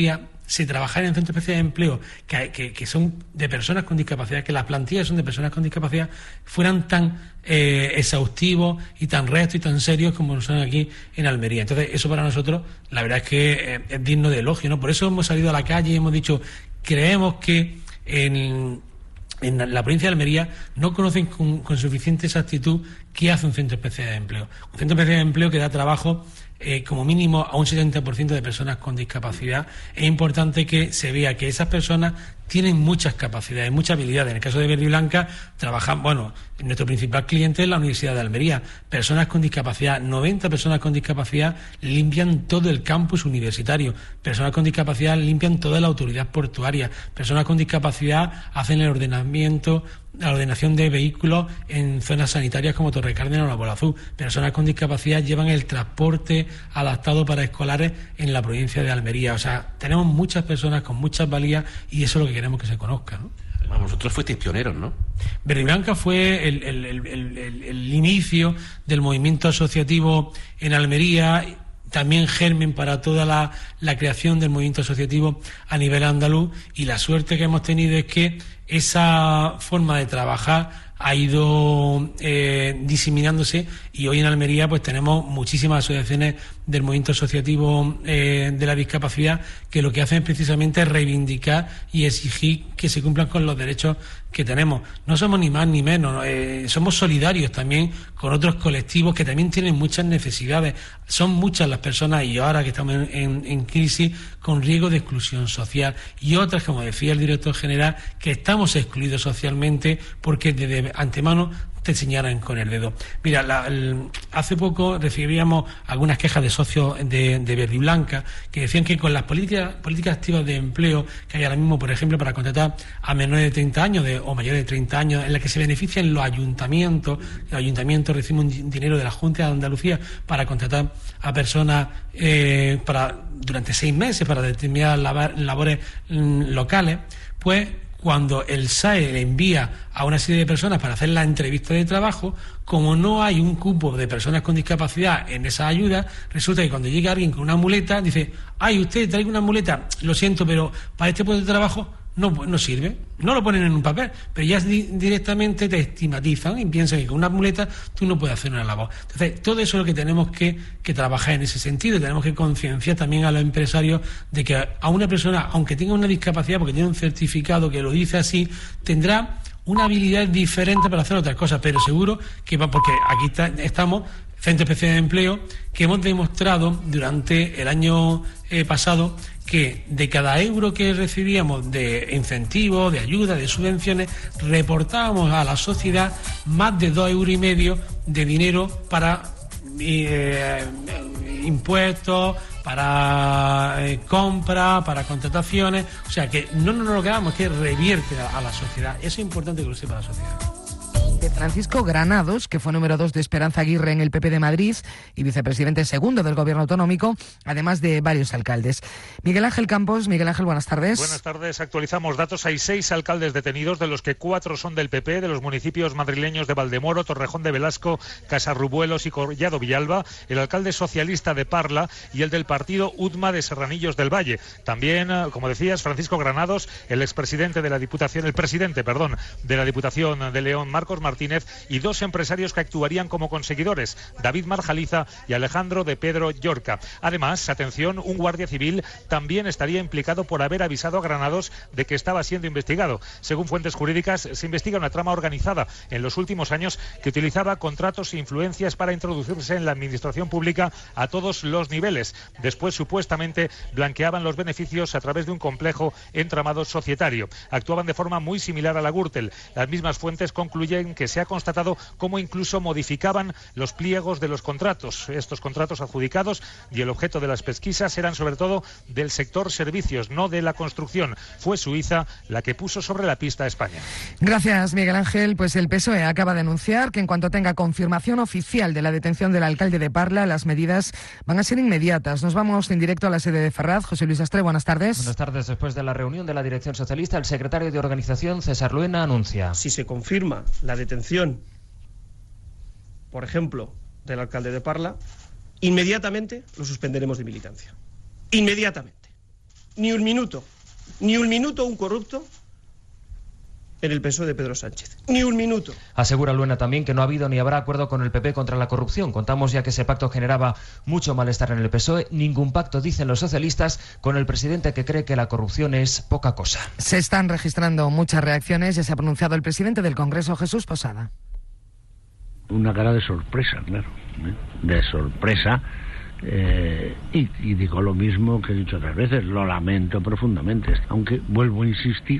se trabajara en centros especiales de empleo que son de personas con discapacidad, que las plantillas son de personas con discapacidad, fueran tan exhaustivos y tan rectos y tan serios como lo son aquí en Almería. Entonces, eso para nosotros, la verdad es que es digno de elogio, ¿no? Por eso hemos salido a la calle y hemos dicho, creemos que en la provincia de Almería no conocen con suficiente exactitud qué hace un centro especial de empleo. Un centro especial de empleo que da trabajo como mínimo a un 70% de personas con discapacidad. Es importante que se vea que esas personas tienen muchas capacidades, muchas habilidades. En el caso de Verde y Blanca, trabajan, nuestro principal cliente es la Universidad de Almería. Personas con discapacidad, 90 personas con discapacidad limpian todo el campus universitario. Personas con discapacidad limpian toda la autoridad portuaria. Personas con discapacidad hacen la ordenación de vehículos en zonas sanitarias como Torrecárdenas o La Bola Azul. Personas con discapacidad llevan el transporte adaptado para escolares en la provincia de Almería. O sea, tenemos muchas personas con muchas valías y eso es lo que queremos que se conozca, ¿no? Vosotros fuisteis pioneros, ¿no? Verde y Blanca fue el inicio del movimiento asociativo en Almería, también germen para toda la creación del movimiento asociativo a nivel andaluz, y la suerte que hemos tenido es que esa forma de trabajar ha ido diseminándose, y hoy en Almería pues tenemos muchísimas asociaciones del movimiento asociativo de la discapacidad que lo que hacen precisamente es reivindicar y exigir que se cumplan con los derechos que tenemos. No somos ni más ni menos, somos solidarios también con otros colectivos que también tienen muchas necesidades. Son muchas las personas, y ahora que estamos en crisis, con riesgo de exclusión social, y otras, como decía el director general, que estamos excluidos socialmente porque desde antemano te señalan con el dedo. Mira, hace poco recibíamos algunas quejas de socios de Verde y Blanca que decían que con las políticas activas de empleo que hay ahora mismo, por ejemplo, para contratar a menores de 30 años o mayores de 30 años, en las que se benefician los ayuntamientos reciben un dinero de la Junta de Andalucía para contratar a personas durante 6 meses para determinadas labores locales, pues cuando el SAE le envía a una serie de personas para hacer la entrevista de trabajo, como no hay un cupo de personas con discapacidad en esa ayuda, resulta que cuando llega alguien con una muleta, dice, ay, usted trae una muleta, lo siento, pero para este puesto de trabajo no sirve. No lo ponen en un papel, pero ya directamente te estigmatizan y piensan que con una muleta tú no puedes hacer una labor. Entonces, todo eso es lo que tenemos que trabajar en ese sentido. Tenemos que concienciar también a los empresarios de que a una persona, aunque tenga una discapacidad, porque tiene un certificado que lo dice así, tendrá una habilidad diferente para hacer otras cosas, pero seguro que va, porque aquí estamos, Centro Especial de Empleo, que hemos demostrado durante el año pasado que de cada euro que recibíamos de incentivos, de ayuda, de subvenciones, reportábamos a la sociedad más de 2,5 euros de dinero para impuestos, para compras, para contrataciones. O sea que no nos lo quedamos, que revierte a la sociedad. Eso es importante que lo sepa la sociedad. De Francisco Granados, que fue número 2 de Esperanza Aguirre en el PP de Madrid y vicepresidente segundo del Gobierno autonómico, además de varios alcaldes. Miguel Ángel Campos. Miguel Ángel, buenas tardes. Buenas tardes. Actualizamos datos. Hay 6 alcaldes detenidos, de los que 4 son del PP, de los municipios madrileños de Valdemoro, Torrejón de Velasco, Casarrubuelos y Collado Villalba, el alcalde socialista de Parla y el del partido UDMA de Serranillos del Valle. También, como decías, Francisco Granados, el presidente de la Diputación de León, Marcos Martínez, y 2 empresarios que actuarían como conseguidores, David Marjaliza y Alejandro de Pedro Llorca. Además, atención, un guardia civil también estaría implicado por haber avisado a Granados de que estaba siendo investigado. Según fuentes jurídicas, se investiga una trama organizada en los últimos años que utilizaba contratos e influencias para introducirse en la administración pública a todos los niveles. Después, supuestamente, blanqueaban los beneficios a través de un complejo entramado societario. Actuaban de forma muy similar a la Gürtel. Las mismas fuentes concluyen que se ha constatado cómo incluso modificaban los pliegos de los contratos. Estos contratos adjudicados y el objeto de las pesquisas eran sobre todo del sector servicios, no de la construcción. Fue Suiza la que puso sobre la pista a España. Gracias, Miguel Ángel. Pues el PSOE acaba de anunciar que en cuanto tenga confirmación oficial de la detención del alcalde de Parla, las medidas van a ser inmediatas. Nos vamos en directo a la sede de Ferraz. José Luis Astre, buenas tardes. Buenas tardes. Después de la reunión de la dirección socialista, el secretario de organización, César Luena, anuncia: si se confirma la detención, por ejemplo, del alcalde de Parla, inmediatamente lo suspenderemos de militancia. Inmediatamente. ni un minuto un corrupto en el PSOE de Pedro Sánchez. Ni un minuto. Asegura Luena también que no ha habido ni habrá acuerdo con el PP contra la corrupción. Contamos ya que ese pacto generaba mucho malestar en el PSOE. Ningún pacto, dicen los socialistas, con el presidente, que cree que la corrupción es poca cosa. Se están registrando muchas reacciones. Ya se ha pronunciado el presidente del Congreso, Jesús Posada. Una cara de sorpresa, claro, de sorpresa. Y digo lo mismo que he dicho otras veces, lo lamento profundamente, aunque vuelvo a insistir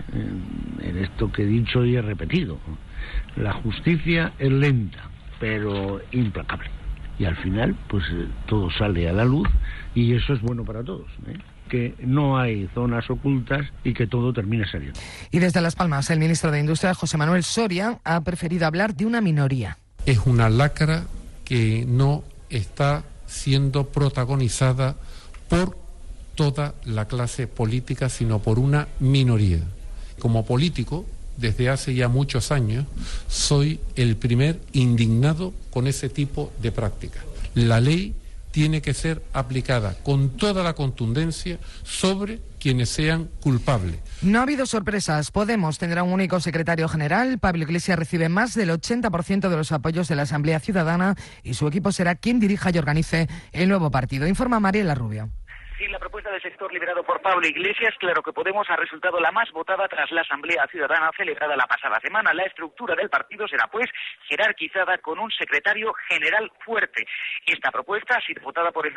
en esto que he dicho y he repetido. La justicia es lenta, pero implacable, y al final pues todo sale a la luz, y eso es bueno para todos, que no hay zonas ocultas y que todo termine saliendo. Y desde Las Palmas, el ministro de Industria, José Manuel Soria, ha preferido hablar de una minoría. Es una lacra que no está siendo protagonizada por toda la clase política, sino por una minoría. Como político, desde hace ya muchos años, soy el primer indignado con ese tipo de prácticas. La ley tiene que ser aplicada con toda la contundencia sobre quienes sean culpables. No ha habido sorpresas. Podemos tendrá un único secretario general. Pablo Iglesias recibe más del 80% de los apoyos de la Asamblea Ciudadana y su equipo será quien dirija y organice el nuevo partido. Informa Mariela Rubio. Sí, la propuesta del sector liderado por Pablo Iglesias, claro que Podemos, ha resultado la más votada tras la Asamblea Ciudadana celebrada la pasada semana. La estructura del partido será, pues, jerarquizada con un secretario general fuerte. Esta propuesta ha sido votada por el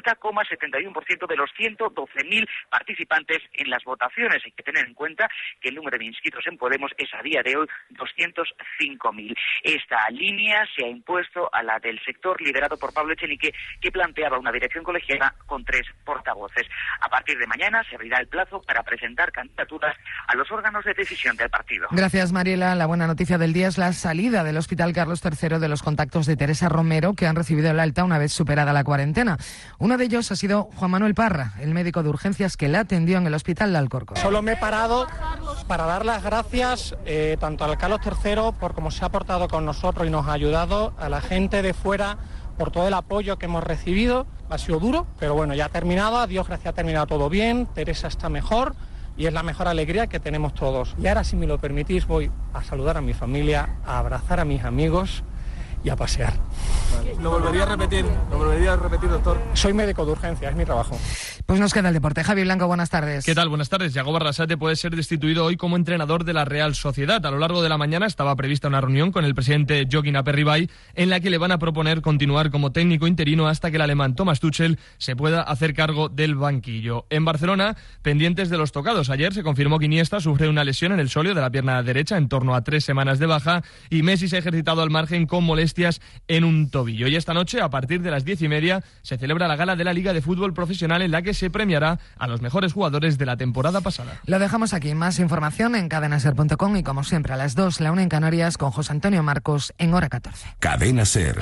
80,71% de los 112.000 participantes en las votaciones. Hay que tener en cuenta que el número de inscritos en Podemos es a día de hoy 205.000. Esta línea se ha impuesto a la del sector liderado por Pablo Echenique, que planteaba una dirección colegiada con 3 portavoces. A partir de mañana se abrirá el plazo para presentar candidaturas a los órganos de decisión del partido. Gracias, Mariela. La buena noticia del día es la salida del Hospital Carlos III de los contactos de Teresa Romero, que han recibido el alta una vez superada la cuarentena. Uno de ellos ha sido Juan Manuel Parra, el médico de urgencias que la atendió en el Hospital de Alcorcón. Solo me he parado para dar las gracias tanto al Carlos III por cómo se ha portado con nosotros y nos ha ayudado, a la gente de fuera por todo el apoyo que hemos recibido. Ha sido duro, pero bueno, ya ha terminado, a Dios gracias, ha terminado todo bien, Teresa está mejor y es la mejor alegría que tenemos todos. Y ahora, si me lo permitís, voy a saludar a mi familia, a abrazar a mis amigos y a pasear. Vale. Lo volvería a repetir, doctor. Soy médico de urgencia, es mi trabajo. Pues nos queda el deporte. Javi Blanco, buenas tardes. ¿Qué tal? Buenas tardes. Yago Barrasate puede ser destituido hoy como entrenador de la Real Sociedad. A lo largo de la mañana estaba prevista una reunión con el presidente Jokin Aperribay en la que le van a proponer continuar como técnico interino hasta que el alemán Thomas Tuchel se pueda hacer cargo del banquillo. En Barcelona, pendientes de los tocados. Ayer se confirmó que Iniesta sufre una lesión en el sóleo de la pierna derecha, en torno a 3 semanas de baja, y Messi se ha ejercitado al margen con molestias en un tobillo. Y esta noche, a partir de las 10:30, se celebra la gala de la Liga de Fútbol Profesional, en la que se premiará a los mejores jugadores de la temporada pasada. Lo dejamos aquí. Más información en cadenaser.com y, como siempre, a las 2, la 1 en Canarias, con José Antonio Marcos en Hora 14. Cadena Ser.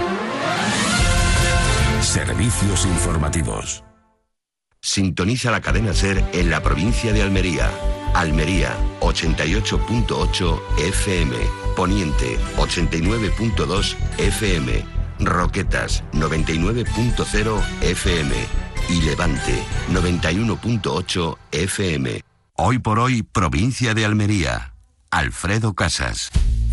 Servicios informativos. Sintoniza la Cadena Ser en la provincia de Almería. Almería, 88.8 FM. Poniente, 89.2 FM. Roquetas, 99.0 FM. Y Levante, 91.8 FM. Hoy por hoy, provincia de Almería. Alfredo Casas.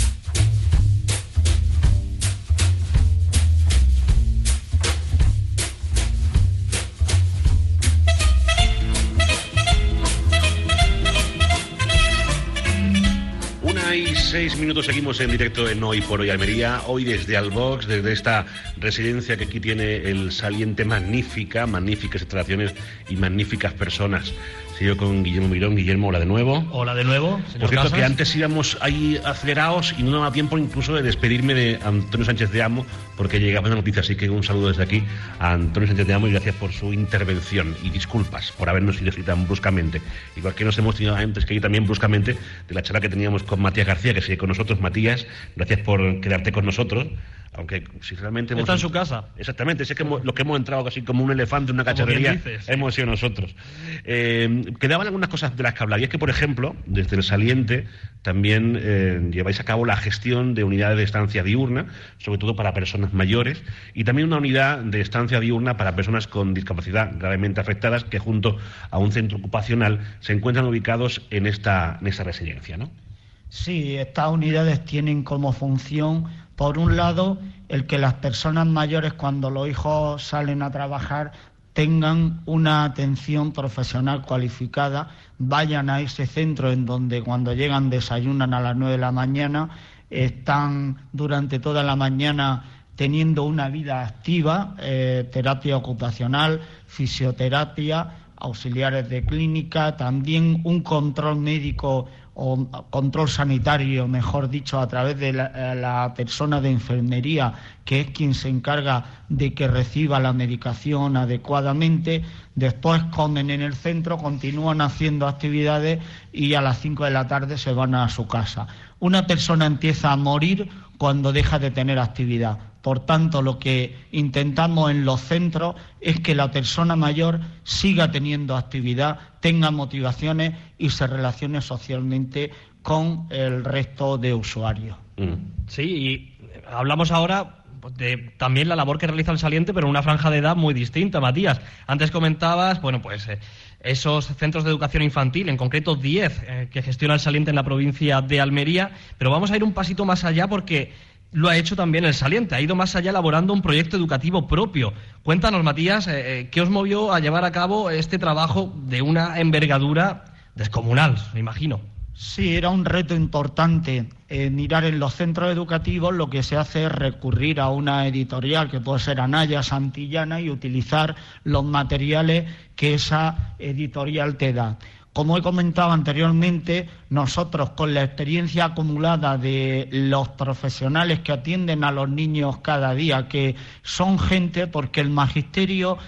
Y 6 minutos, seguimos en directo en Hoy por Hoy Almería, hoy desde Albox, desde esta residencia que aquí tiene el saliente magníficas instalaciones y magníficas personas. Sigo con Guillermo Mirón. Guillermo, hola de nuevo. Hola de nuevo, señor Por cierto, Casas. que antes íbamos ahí acelerados y no daba tiempo incluso de despedirme de Antonio Sánchez de Amo, porque llegaba una noticia, así que un saludo desde aquí a Antonio Sánchez de Amo y gracias por su intervención y disculpas por habernos ido así tan bruscamente. Igual que nos hemos tenido antes que ir también bruscamente de la charla que teníamos con Matías García, que sigue con nosotros. Matías, gracias por quedarte con nosotros Aunque si realmente está en su casa. Exactamente, es que lo que hemos entrado casi como un elefante en una cacharrería hemos sido nosotros. Quedaban algunas cosas de las que hablar, y es que, por ejemplo, desde el saliente también lleváis a cabo la gestión de unidades de estancia diurna, sobre todo para personas mayores, y también una unidad de estancia diurna para personas con discapacidad gravemente afectadas, que junto a un centro ocupacional se encuentran ubicados en esta residencia, ¿no? Sí, estas unidades tienen como función, por un lado, el que las personas mayores, cuando los hijos salen a trabajar, tengan una atención profesional cualificada, vayan a ese centro en donde cuando llegan desayunan a las 9 de la mañana, están durante toda la mañana teniendo una vida activa, terapia ocupacional, fisioterapia, auxiliares de clínica, también un control médico o control sanitario, mejor dicho, a través de la persona de enfermería, que es quien se encarga de que reciba la medicación adecuadamente. Después comen en el centro, continúan haciendo actividades y a las 5 de la tarde se van a su casa. Una persona empieza a morir cuando deja de tener actividad. Por tanto, lo que intentamos en los centros es que la persona mayor siga teniendo actividad, tenga motivaciones y se relacione socialmente con el resto de usuarios. Sí, y hablamos ahora de también la labor que realiza el saliente, pero en una franja de edad muy distinta, Matías. Antes comentabas, esos centros de educación infantil, en concreto 10 que gestiona el saliente en la provincia de Almería, pero vamos a ir un pasito más allá porque lo ha hecho también el saliente, ha ido más allá elaborando un proyecto educativo propio. Cuéntanos, Matías, ¿qué os movió a llevar a cabo este trabajo de una envergadura descomunal, me imagino? Sí, era un reto importante. Mirar en los centros educativos, lo que se hace es recurrir a una editorial que puede ser Anaya, Santillana, y utilizar los materiales que esa editorial te da. Como he comentado anteriormente, nosotros, con la experiencia acumulada de los profesionales que atienden a los niños cada día, que son gente, porque el magisterio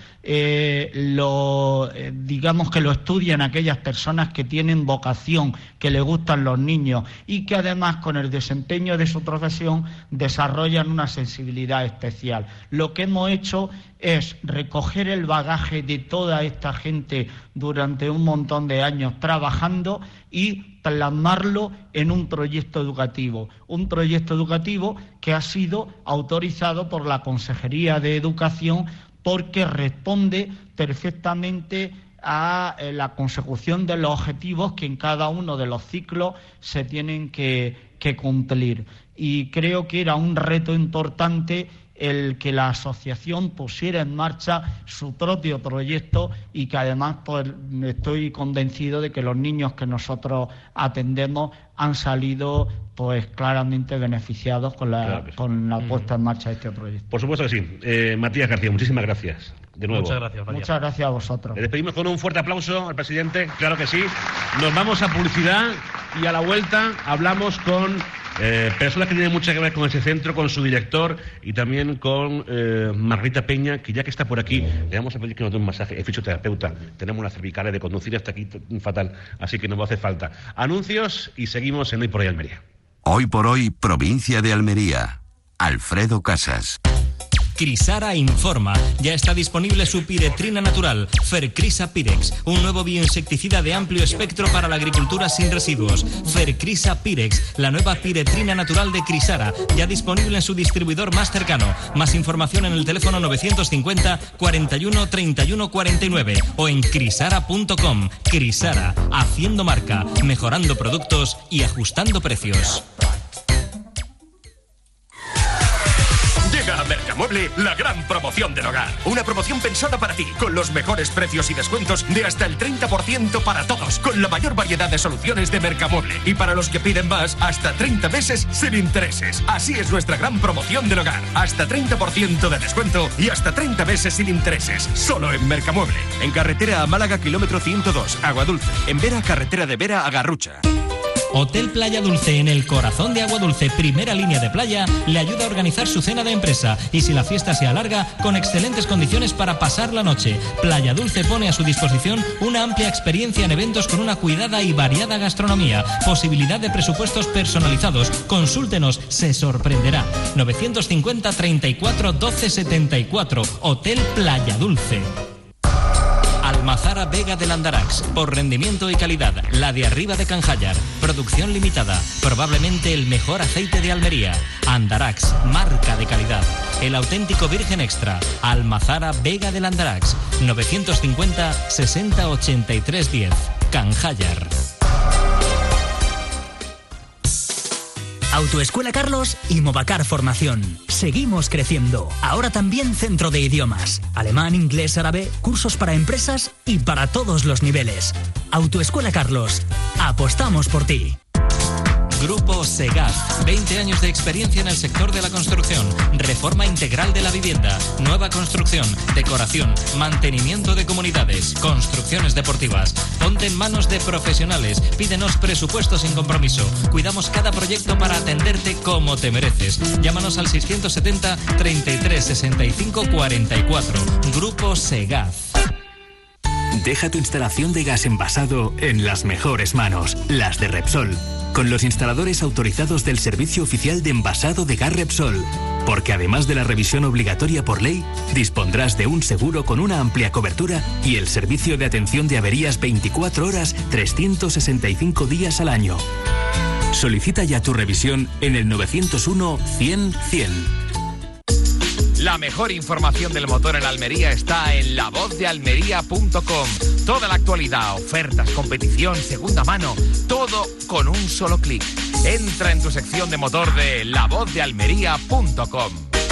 digamos que lo estudian aquellas personas que tienen vocación, que les gustan los niños y que además con el desempeño de su profesión desarrollan una sensibilidad especial. Lo que hemos hecho es recoger el bagaje de toda esta gente durante un montón de años trabajando y plasmarlo en un proyecto educativo que ha sido autorizado por la Consejería de Educación, porque responde perfectamente a la consecución de los objetivos que en cada uno de los ciclos se tienen que cumplir. Y creo que era un reto importante el que la asociación pusiera en marcha su propio proyecto y que además estoy convencido de que los niños que nosotros atendemos han salido claramente beneficiados con la puesta en marcha de este proyecto. Por supuesto que sí. Matías García, muchísimas gracias. De nuevo. Muchas gracias, María. Muchas gracias a vosotros. Le despedimos con un fuerte aplauso al presidente, claro que sí. Nos vamos a publicidad y a la vuelta hablamos con personas que tienen mucho que ver con ese centro, con su director y también con Margarita Peña, que ya que está por aquí, le vamos a pedir que nos dé un masaje. Es fisioterapeuta, tenemos una cervical de conducir hasta aquí fatal, así que nos va a hacer falta. Anuncios y seguimos en Hoy por Hoy Almería. Hoy por Hoy, provincia de Almería. Alfredo Casas. Crisara informa. Ya está disponible su piretrina natural, Fercrisa Pirex, un nuevo bioinsecticida de amplio espectro para la agricultura sin residuos. Fercrisa Pirex, la nueva piretrina natural de Crisara, ya disponible en su distribuidor más cercano. Más información en el teléfono 950 41 31 49 o en crisara.com. Crisara, haciendo marca, mejorando productos y ajustando precios. Llega a Mercamueble la gran promoción del hogar. Una promoción pensada para ti, con los mejores precios y descuentos de hasta el 30% para todos, con la mayor variedad de soluciones de Mercamueble. Y para los que piden más, hasta 30 meses sin intereses. Así es nuestra gran promoción del hogar. Hasta 30% de descuento y hasta 30 meses sin intereses. Solo en Mercamueble. En carretera a Málaga, kilómetro 102, Aguadulce. En Vera, carretera de Vera a Garrucha. Hotel Playa Dulce en el corazón de Agua Dulce, primera línea de playa, le ayuda a organizar su cena de empresa y si la fiesta se alarga, con excelentes condiciones para pasar la noche. Playa Dulce pone a su disposición una amplia experiencia en eventos con una cuidada y variada gastronomía, posibilidad de presupuestos personalizados. Consúltenos, se sorprenderá. 950 34 12 74, Hotel Playa Dulce. Almazara Vega del Andarax, por rendimiento y calidad, la de arriba de Canjallar. Producción limitada, probablemente el mejor aceite de Almería. Andarax, marca de calidad. El auténtico virgen extra. Almazara Vega del Andarax, 950 60 83 10, Canjallar. Autoescuela Carlos y Movacar Formación. Seguimos creciendo. Ahora también centro de idiomas. Alemán, inglés, árabe, cursos para empresas y para todos los niveles. Autoescuela Carlos. Apostamos por ti. Grupo Segaz, 20 años de experiencia en el sector de la construcción, reforma integral de la vivienda, nueva construcción, decoración, mantenimiento de comunidades, construcciones deportivas. Ponte en manos de profesionales, pídenos presupuesto sin compromiso. Cuidamos cada proyecto para atenderte como te mereces. Llámanos al 670 33 65 44. Grupo Segaz. Deja tu instalación de gas envasado en las mejores manos, las de Repsol. Con los instaladores autorizados del Servicio Oficial de Envasado de Gas Repsol. Porque además de la revisión obligatoria por ley, dispondrás de un seguro con una amplia cobertura y el servicio de atención de averías 24 horas, 365 días al año. Solicita ya tu revisión en el 901 100 100. La mejor información del motor en Almería está en lavozdealmería.com. Toda la actualidad, ofertas, competición, segunda mano, todo con un solo clic. Entra en tu sección de motor de lavozdealmería.com.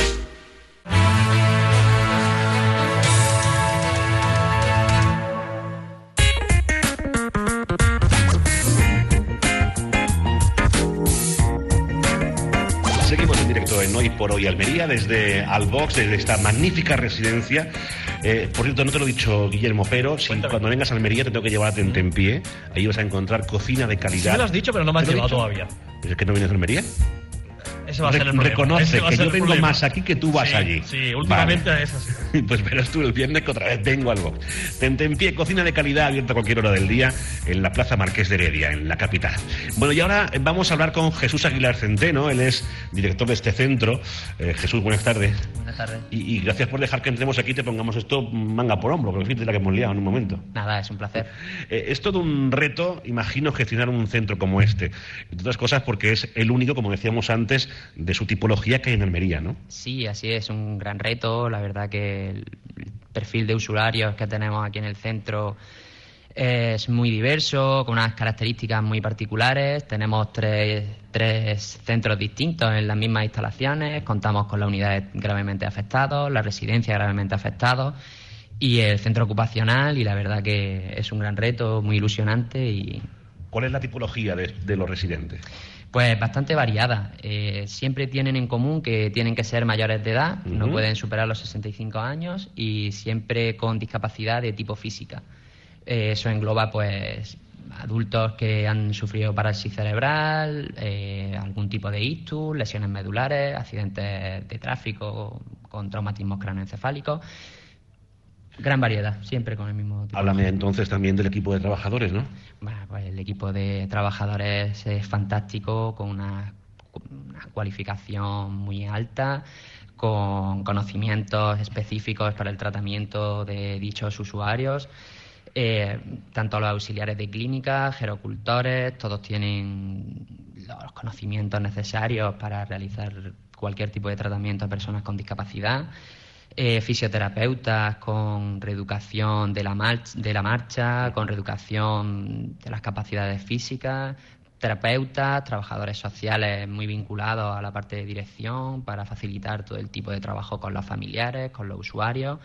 Seguimos en directo en Hoy por Hoy Almería, desde Albox, desde esta magnífica residencia. Por cierto, no te lo he dicho, Guillermo, pero si cuando vengas a Almería te tengo que llevar a Tentempié. Ahí vas a encontrar cocina de calidad. Sí me lo has dicho, pero no me has llevado todavía. ¿Pero es que no vienes a Almería? Ese va a ser el problema. Reconoce que yo vengo más aquí que tú vas allí. Sí, últimamente es así. Pues verás tú el viernes que otra vez vengo al box. Tentempié, cocina de calidad abierta a cualquier hora del día en la Plaza Marqués de Heredia, en la capital. Bueno, y ahora vamos a hablar con Jesús Aguilar Centeno, él es director de este centro. Jesús, buenas tardes. Buenas tardes. Y gracias por dejar que entremos aquí y te pongamos esto manga por hombro, porque fíjate la que hemos liado en un momento. Nada, es un placer. Es todo un reto, imagino, gestionar un centro como este. Entre otras cosas porque es el único, como decíamos antes, de su tipología que hay en Almería, ¿no? Sí, así es, un gran reto. La verdad que el perfil de usuarios que tenemos aquí en el centro es muy diverso, con unas características muy particulares. Tenemos tres centros distintos en las mismas instalaciones. Contamos con las unidades gravemente afectados, la residencia gravemente afectados y el centro ocupacional, y la verdad que es un gran reto, muy ilusionante. Y ¿cuál es la tipología de los residentes? Pues bastante variada. Siempre tienen en común que tienen que ser mayores de edad, no pueden superar los 65 años y siempre con discapacidad de tipo física. Eso engloba pues adultos que han sufrido parálisis cerebral, algún tipo de ictus, lesiones medulares, accidentes de tráfico con traumatismos craneoencefálicos. Gran variedad, siempre con el mismo tipo. Háblame entonces también del equipo de trabajadores, ¿no? Bueno, pues el equipo de trabajadores es fantástico, con una cualificación muy alta, con conocimientos específicos para el tratamiento de dichos usuarios. Tanto los auxiliares de clínica, gerocultores, todos tienen los conocimientos necesarios para realizar cualquier tipo de tratamiento a personas con discapacidad. Fisioterapeutas con reeducación de la marcha, con reeducación de las capacidades físicas, terapeutas, trabajadores sociales muy vinculados a la parte de dirección para facilitar todo el tipo de trabajo con los familiares, con los usuarios,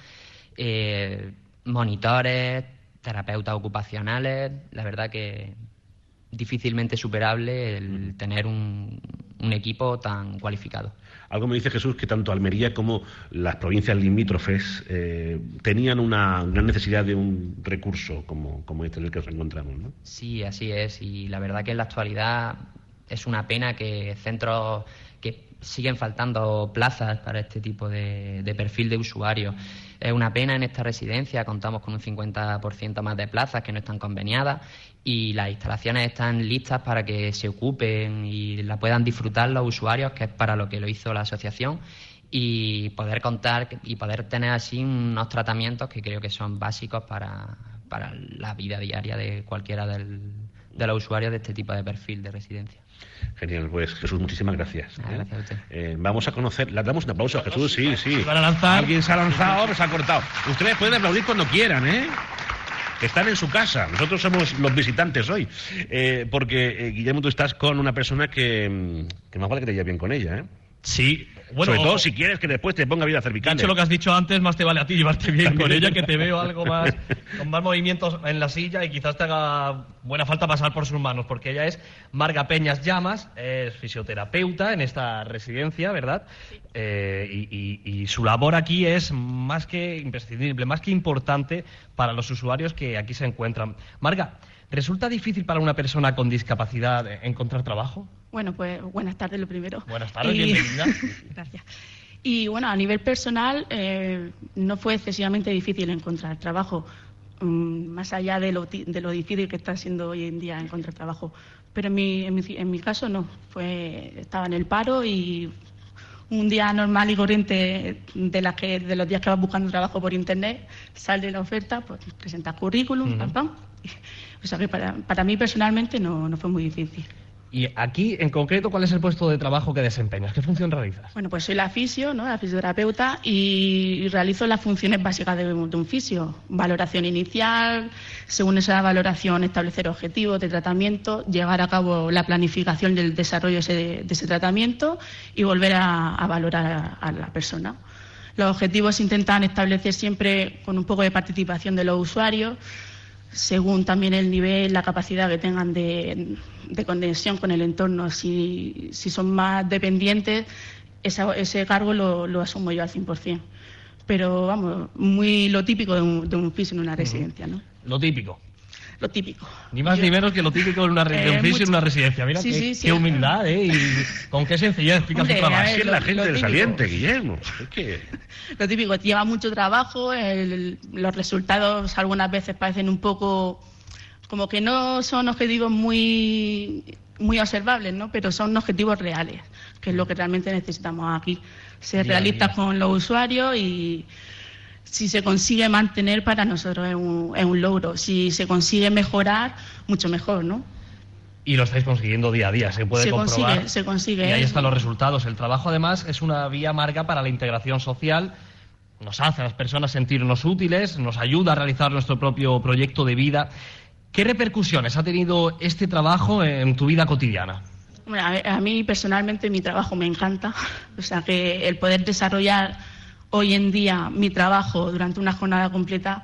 monitores, terapeutas ocupacionales. La verdad que difícilmente superable el tener un un equipo tan cualificado. Algo me dice Jesús que tanto Almería como las provincias limítrofes tenían una gran necesidad de un recurso como este en el que nos encontramos, ¿no? Sí, así es, y la verdad que en la actualidad es una pena que centros que siguen faltando plazas para este tipo de perfil de usuario. Es una pena. En esta residencia contamos con un 50% más de plazas que no están conveniadas y las instalaciones están listas para que se ocupen y la puedan disfrutar los usuarios, que es para lo que lo hizo la asociación, y poder contar y poder tener así unos tratamientos que creo que son básicos para la vida diaria de cualquiera de los usuarios de este tipo de perfil de residencia. Genial, pues Jesús, muchísimas gracias. Gracias a usted. Vamos a conocer, le damos un aplauso a Jesús, sí. ¿Van a lanzar? Alguien se ha lanzado, nos ha cortado. Ustedes pueden aplaudir cuando quieran, que están en su casa. Nosotros somos los visitantes hoy. Porque, Guillermo, tú estás con una persona que más vale que te lleves bien con ella, Sí. Bueno, sobre todo si quieres que después te ponga vida cervical. Dicho lo que has dicho antes, más te vale a ti llevarte bien con ella, que te veo algo más, con más movimientos en la silla y quizás te haga buena falta pasar por sus manos, porque ella es Marga Peñas Llamas, es fisioterapeuta en esta residencia, ¿verdad? Y su labor aquí es más que imprescindible, más que importante para los usuarios que aquí se encuentran. Marga, ¿resulta difícil para una persona con discapacidad encontrar trabajo? Bueno, pues buenas tardes lo primero. Buenas tardes, bienvenida. Gracias. Y bueno, a nivel personal no fue excesivamente difícil encontrar trabajo, más allá de lo difícil que está siendo hoy en día encontrar trabajo. Pero en mi caso no, estaba en el paro y un día normal y corriente de los días que vas buscando trabajo por internet, sale la oferta, pues presentas currículum, pam, pam. O sea que para mí personalmente no fue muy difícil. Y aquí, en concreto, ¿cuál es el puesto de trabajo que desempeñas? ¿Qué función realizas? Bueno, pues soy la fisioterapeuta, y realizo las funciones básicas de un fisio. Valoración inicial, según esa valoración establecer objetivos de tratamiento, llevar a cabo la planificación del desarrollo de ese tratamiento y volver a valorar a la persona. Los objetivos se intentan establecer siempre con un poco de participación de los usuarios, según también el nivel, la capacidad que tengan de conexión con el entorno. Si son más dependientes, ese cargo lo asumo yo al 100%. Pero vamos, muy lo típico de un fisio en una residencia, ¿no? Lo típico. Lo típico. Ni más ni menos que lo típico de un fisio en una residencia. Mira, qué humildad, y con qué sencillez explicas tu trabajo. Así es la gente del Saliente, Guillermo. Es que... Lo típico, lleva mucho trabajo, los resultados algunas veces parecen un poco como que no son objetivos muy observables, ¿no? Pero son objetivos reales, que es lo que realmente necesitamos aquí. Ser realistas con los usuarios, y si se consigue mantener, para nosotros es un logro. Si se consigue mejorar, mucho mejor, ¿no? Y lo estáis consiguiendo día a día, se puede comprobar. Se consigue. Y ahí están los resultados. El trabajo, además, es una vía marca para la integración social. Nos hace a las personas sentirnos útiles, nos ayuda a realizar nuestro propio proyecto de vida. ¿Qué repercusiones ha tenido este trabajo en tu vida cotidiana? Bueno, a mí personalmente mi trabajo me encanta. O sea, que el poder desarrollar hoy en día mi trabajo durante una jornada completa,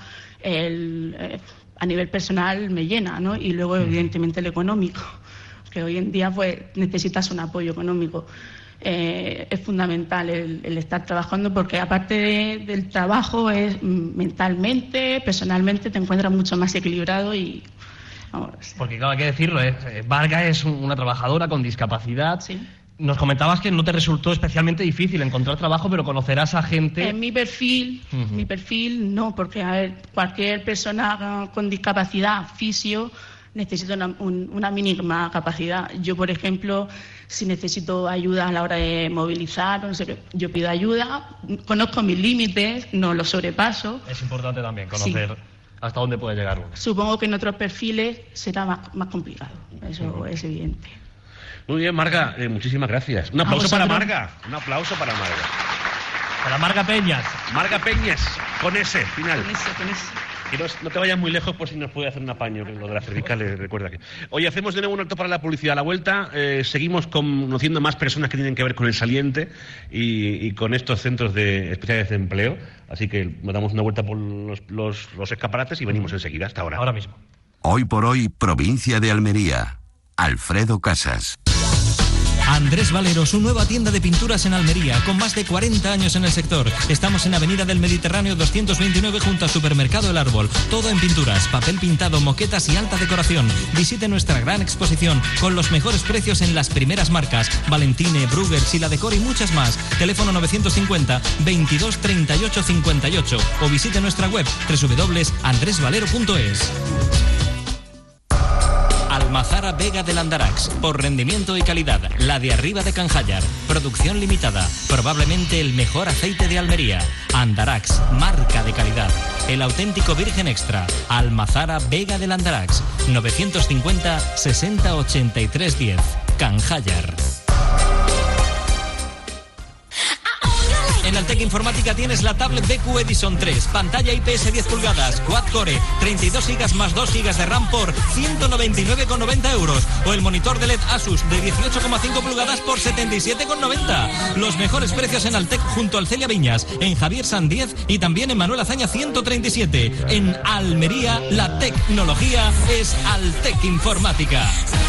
a nivel personal me llena, ¿no? Y luego, evidentemente, el económico, que hoy en día pues necesitas un apoyo económico. Es fundamental el estar trabajando, porque aparte del trabajo, es mentalmente, personalmente te encuentras mucho más equilibrado y... Vamos. Porque claro, hay que decirlo, Marga es una trabajadora con discapacidad. Sí. Nos comentabas que no te resultó especialmente difícil encontrar trabajo, pero conocerás a gente... En mi perfil no, porque cualquier persona con discapacidad, fisio, necesita una mínima capacidad. Yo, por ejemplo, si necesito ayuda a la hora de movilizar, no sé, yo pido ayuda, conozco mis límites, no los sobrepaso. Es importante también conocer hasta dónde puede llegar uno. Supongo que en otros perfiles será más complicado, eso es evidente. Muy bien, Marga, muchísimas gracias. Un aplauso para Marga. Un aplauso para Marga. Para Marga Peñas. Marga Peñas, con ese final. Con ese. Y no te vayas muy lejos por si nos puede hacer un apaño, que lo de las cervicales, recuerda que... Oye, hacemos de nuevo un alto para la publicidad. A la vuelta seguimos conociendo más personas que tienen que ver con el Saliente y con estos centros especiales de empleo. Así que nos damos una vuelta por los escaparates y venimos enseguida. Hasta ahora. Ahora mismo. Hoy por hoy, provincia de Almería. Alfredo Casas. Andrés Valero, su nueva tienda de pinturas en Almería, con más de 40 años en el sector. Estamos en Avenida del Mediterráneo 229 junto al Supermercado El Árbol. Todo en pinturas, papel pintado, moquetas y alta decoración. Visite nuestra gran exposición con los mejores precios en las primeras marcas: Valentine, Bruegger, Siladecor y muchas más. Teléfono 950 22 38 58 o visite nuestra web www.andresvalero.es. Almazara Vega del Andarax, por rendimiento y calidad, la de arriba de Canjallar. Producción limitada, probablemente el mejor aceite de Almería. Andarax, marca de calidad. El auténtico virgen extra. Almazara Vega del Andarax, 950 60 83 10. Canjallar. En Altec Informática tienes la tablet BQ Edison 3, pantalla IPS 10 pulgadas, quad-core, 32 GB más 2 GB de RAM por 199,90 euros. O el monitor de LED Asus de 18,5 pulgadas por 77,90. Los mejores precios en Altec junto al Celia Viñas, en Javier San 10 y también en Manuel Azaña 137. En Almería, la tecnología es Altec Informática.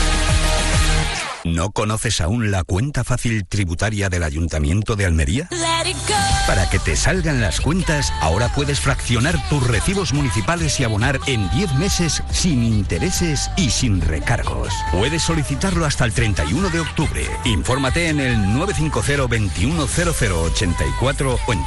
¿No conoces aún la cuenta fácil tributaria del Ayuntamiento de Almería? Para que te salgan las cuentas, ahora puedes fraccionar tus recibos municipales y abonar en 10 meses sin intereses y sin recargos. Puedes solicitarlo hasta el 31 de octubre. Infórmate en el 950 210084 o en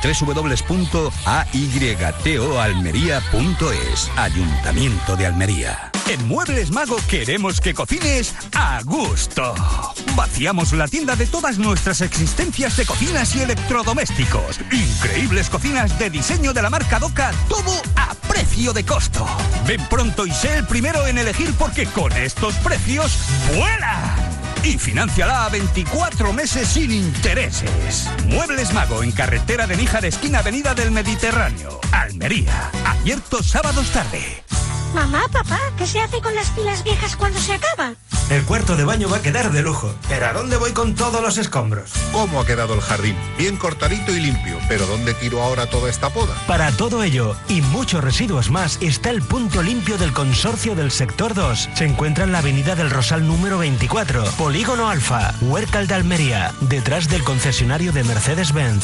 www.aytoalmería.es. Ayuntamiento de Almería. En Muebles Mago queremos que cocines a gusto. Vaciamos la tienda de todas nuestras existencias de cocinas y electrodomésticos. Increíbles cocinas de diseño de la marca Doca, todo a precio de costo. Ven pronto y sé el primero en elegir, porque con estos precios ¡vuela! Y finánciala a 24 meses sin intereses. Muebles Mago, en carretera de Níjar, esquina Avenida del Mediterráneo, Almería. Abierto sábados tarde. Mamá, papá, ¿qué se hace con las pilas viejas cuando se acaban? El cuarto de baño va a quedar de lujo. ¿Pero a dónde voy con todos los escombros? ¿Cómo ha quedado el jardín? Bien cortadito y limpio. ¿Pero dónde tiro ahora toda esta poda? Para todo ello y muchos residuos más está el punto limpio del Consorcio del Sector 2. Se encuentra en la Avenida del Rosal número 24, Polígono Alfa, Huércal de Almería, detrás del concesionario de Mercedes-Benz.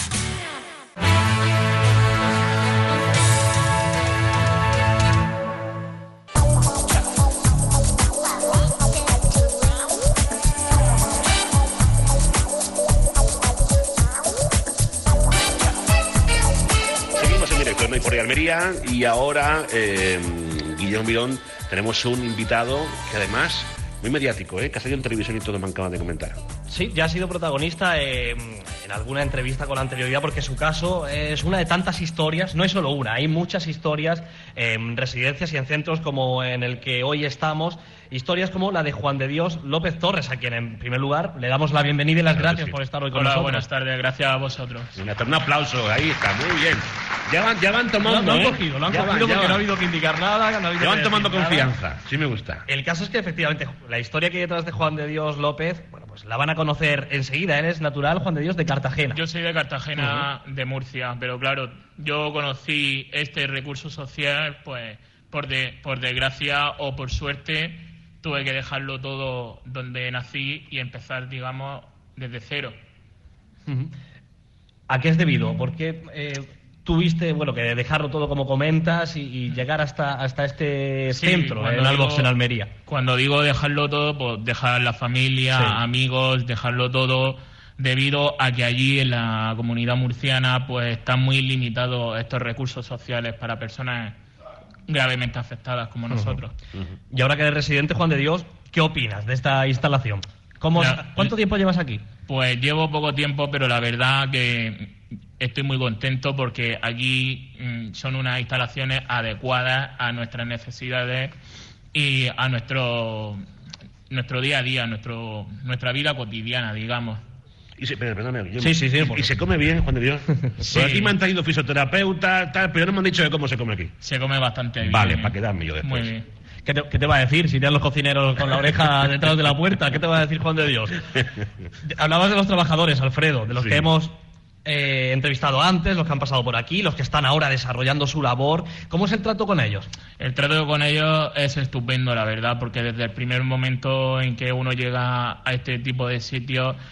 Por Almería, y ahora Guillermo Mirón, tenemos un invitado que además muy mediático, que ha salido en televisión y todo, me acaban de comentar. Sí, ya ha sido protagonista en alguna entrevista con anterioridad, porque su caso es una de tantas historias, no es solo una, hay muchas historias en residencias y en centros como en el que hoy estamos, historias como la de Juan de Dios López Torres, a quien en primer lugar le damos la bienvenida y las gracias por estar hoy con nosotros. Buenas tardes, gracias a vosotros. Un aplauso, ahí está, muy bien. Ya van tomando, lo han cogido porque no ha habido que indicar nada. No ha habido ya van tomando confianza, sí me gusta. El caso es que efectivamente la historia que hay detrás de Juan de Dios López, bueno, pues la van a conocer enseguida. Él es natural, Juan de Dios, de Cartagena. Yo soy de Cartagena, de Murcia, pero claro, yo conocí este recurso social, pues por desgracia o por suerte, tuve que dejarlo todo donde nací y empezar, digamos, desde cero. ¿A qué es debido? ¿Por qué tuviste, que dejarlo todo como comentas y llegar hasta este centro, en Albox, en Almería? Cuando digo dejarlo todo, pues dejar la familia, amigos, dejarlo todo, debido a que allí en la comunidad murciana pues están muy limitados estos recursos sociales para personas gravemente afectadas como nosotros. Y ahora que eres residente, Juan de Dios, ¿qué opinas de esta instalación? ¿Cuánto tiempo llevas aquí? Pues llevo poco tiempo, pero la verdad que estoy muy contento porque aquí son unas instalaciones adecuadas a nuestras necesidades y a nuestro día a día, nuestra vida cotidiana, digamos. Y perdóname, sí, y se come bien, Juan de Dios. Sí. Aquí me han traído fisioterapeuta, tal, pero no me han dicho de cómo se come aquí. Se come bastante bien. Vale, para quedarme yo después. Muy bien. ¿Qué te va a decir si tienen los cocineros con la oreja detrás de la puerta? ¿Qué te va a decir Juan de Dios? Hablabas de los trabajadores, Alfredo, de los que hemos entrevistado antes, los que han pasado por aquí, los que están ahora desarrollando su labor. ¿Cómo es el trato con ellos? El trato con ellos es estupendo, la verdad, porque desde el primer momento en que uno llega a este tipo de sitios,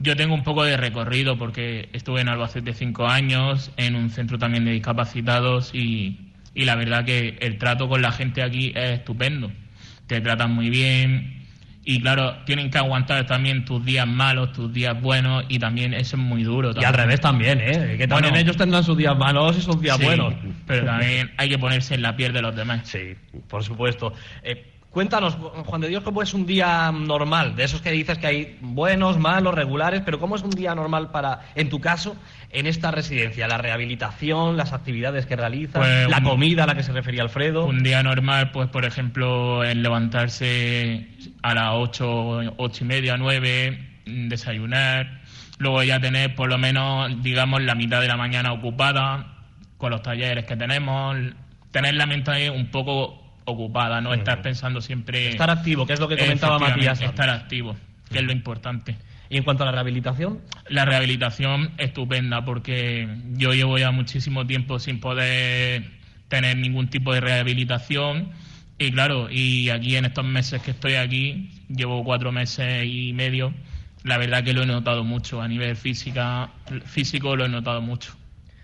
Yo tengo un poco de recorrido porque estuve en Albacete 5 años, en un centro también de discapacitados y la verdad que el trato con la gente aquí es estupendo. Te tratan muy bien y claro, tienen que aguantar también tus días malos, tus días buenos y también eso es muy duro. Y al revés también, que también ellos tendrán sus días malos y sus días buenos. Pero también hay que ponerse en la piel de los demás. Sí, por supuesto. Cuéntanos, Juan de Dios, ¿cómo es un día normal? De esos que dices que hay buenos, malos, regulares, pero ¿cómo es un día normal en tu caso, en esta residencia? La rehabilitación, las actividades que realizas, pues la comida a la que se refería Alfredo. Un día normal, pues por ejemplo, en levantarse a las 8, 8:30, 9, desayunar, luego ya tener por lo menos, digamos, la mitad de la mañana ocupada con los talleres que tenemos, tener la mente ahí un poco ocupada, no estar pensando siempre... Estar activo, que es lo que comentaba Matías. Estar activo, que es lo importante. ¿Y en cuanto a la rehabilitación? La rehabilitación estupenda, porque yo llevo ya muchísimo tiempo sin poder tener ningún tipo de rehabilitación. Y claro, y aquí en estos meses que estoy aquí, llevo 4 meses y medio, la verdad que lo he notado mucho. A nivel físico lo he notado mucho.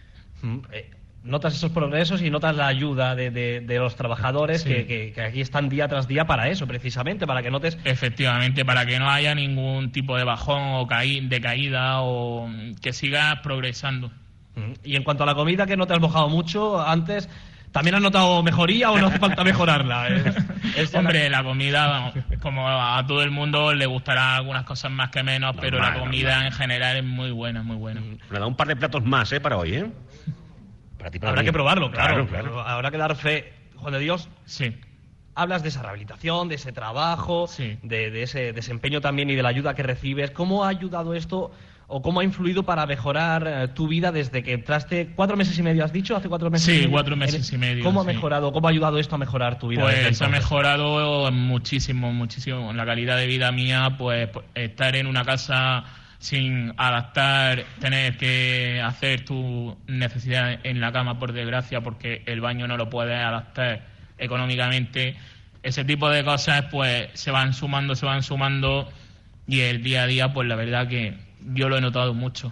Notas esos progresos y notas la ayuda de los trabajadores que aquí están día tras día para eso, precisamente, para que notes... Efectivamente, para que no haya ningún tipo de bajón o de caída o que sigas progresando. Y en cuanto a la comida, que no te has mojado mucho antes... ¿También has notado mejoría o no hace falta mejorarla? Hombre, la comida, como a todo el mundo le gustará algunas cosas más que menos, pero la comida en general es muy buena, muy buena. Me da un par de platos más, para hoy, Para ti, para Habrá mí. Que probarlo, claro. Habrá que dar fe. Juan de Dios, sí. Hablas de esa rehabilitación, de ese trabajo, de ese desempeño también y de la ayuda que recibes. ¿Cómo ha ayudado esto o cómo ha influido para mejorar tu vida desde que entraste? 4 meses y medio, ¿has dicho? ¿Hace 4 meses y medio? Sí, 4 meses y medio. ¿Cómo ha mejorado? ¿Cómo ha ayudado esto a mejorar tu vida? Pues ha mejorado muchísimo, muchísimo. La calidad de vida mía, pues estar en una casa sin adaptar, tener que hacer tu necesidad en la cama, por desgracia, porque el baño no lo puedes adaptar económicamente. Ese tipo de cosas pues se van sumando y el día a día pues la verdad que yo lo he notado mucho.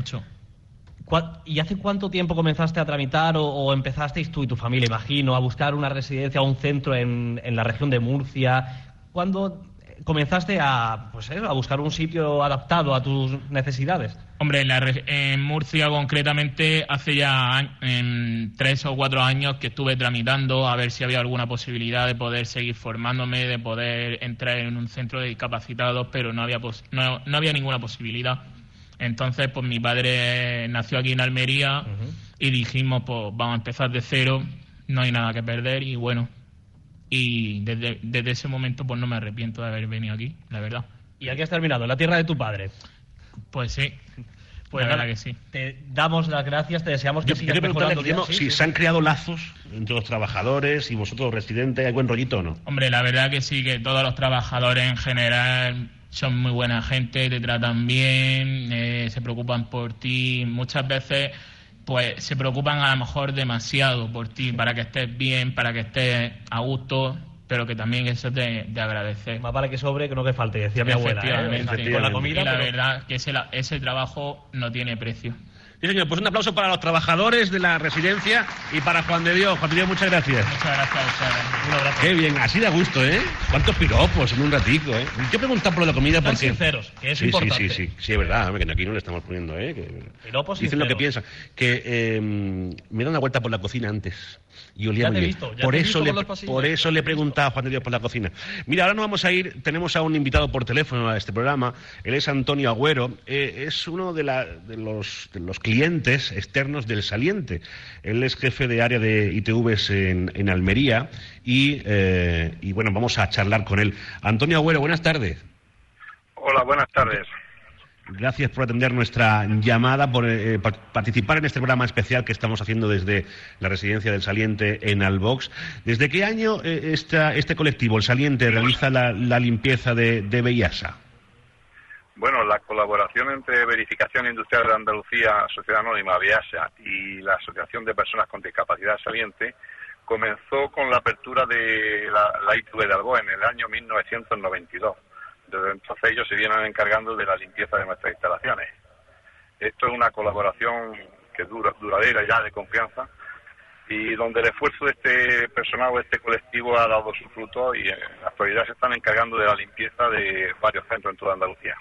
¿Y hace cuánto tiempo comenzaste a tramitar o empezasteis tú y tu familia, imagino, a buscar una residencia o un centro en la región de Murcia? ¿Cuándo comenzaste a buscar un sitio adaptado a tus necesidades? Hombre, en Murcia concretamente hace ya 3 o 4 años que estuve tramitando a ver si había alguna posibilidad de poder seguir formándome, de poder entrar en un centro de discapacitados, pero no había ninguna posibilidad. Entonces, pues mi padre nació aquí en Almería y dijimos, pues vamos a empezar de cero, no hay nada que perder y bueno... Y desde ese momento pues no me arrepiento de haber venido aquí, la verdad. ¿Y aquí has terminado? ¿En la tierra de tu padre? Pues sí, pues la verdad que sí. Te damos las gracias, te deseamos que sigas mejorando. Si se han creado lazos entre los trabajadores y vosotros residentes, ¿hay buen rollito o no? Hombre, la verdad que sí, que todos los trabajadores en general son muy buena gente, te tratan bien, se preocupan por ti. Muchas veces... pues se preocupan a lo mejor demasiado por ti, para que estés bien, para que estés a gusto, pero que también eso es de agradecer. Más vale que sobre que no que falte, decía mi abuela. Efectivamente. Con la comida, y la verdad que ese trabajo no tiene precio. Sí, señor, pues un aplauso para los trabajadores de la residencia y para Juan de Dios. Juan de Dios, muchas gracias. Muchas gracias a ustedes. Un abrazo. Qué bien, así da gusto, Cuántos piropos en un ratico, Yo preguntado por lo de la comida porque... sinceros, que es importante. Sí, es verdad, que aquí no le estamos poniendo, Piropos dicen sinceros. lo que piensan. Que me da una vuelta por la cocina antes y olía muy bien. Por eso le he preguntado a Juan de Dios por la cocina. Mira, ahora nos vamos a ir, tenemos a un invitado por teléfono a este programa. Él es Antonio Agüero, es uno de los clientes externos del Saliente. Él es jefe de área de ITVs en Almería y bueno, vamos a charlar con él. Antonio Agüero, buenas tardes. Hola, buenas tardes. Gracias por atender nuestra llamada, por participar en este programa especial que estamos haciendo desde la residencia del Saliente en Albox. ¿Desde qué año este colectivo, el Saliente, realiza la limpieza de VIASA? Bueno, la colaboración entre Verificación Industrial de Andalucía, Sociedad Anónima VIASA y la Asociación de Personas con Discapacidad Saliente comenzó con la apertura de la ITV de Albox en el año 1992. Desde entonces ellos se vienen encargando de la limpieza de nuestras instalaciones. Esto es una colaboración que duradera ya, de confianza, y donde el esfuerzo de este personal o este colectivo ha dado su fruto, y en la actualidad se están encargando de la limpieza de varios centros en toda Andalucía.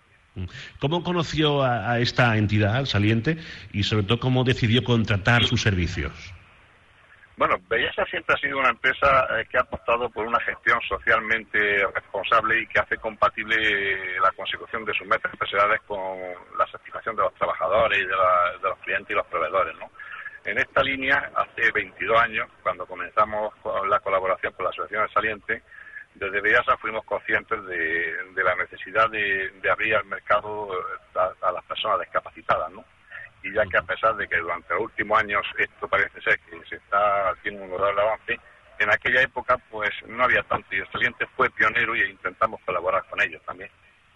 ¿Cómo conoció a esta entidad, al Saliente, y sobre todo cómo decidió contratar sus servicios? Bueno, Bellasa siempre ha sido una empresa que ha apostado por una gestión socialmente responsable y que hace compatible la consecución de sus metas empresariales con la satisfacción de los trabajadores y de los clientes y los proveedores, ¿no? En esta línea, hace 22 años, cuando comenzamos con la colaboración con la Asociación del Saliente, desde Bellasa fuimos conscientes de la necesidad de abrir al mercado a las personas discapacitadas, ¿no? Y ya que a pesar de que durante los últimos años esto parece ser que se está haciendo un notable avance, en aquella época pues no había tanto, y el Saliente fue pionero y intentamos colaborar con ellos también.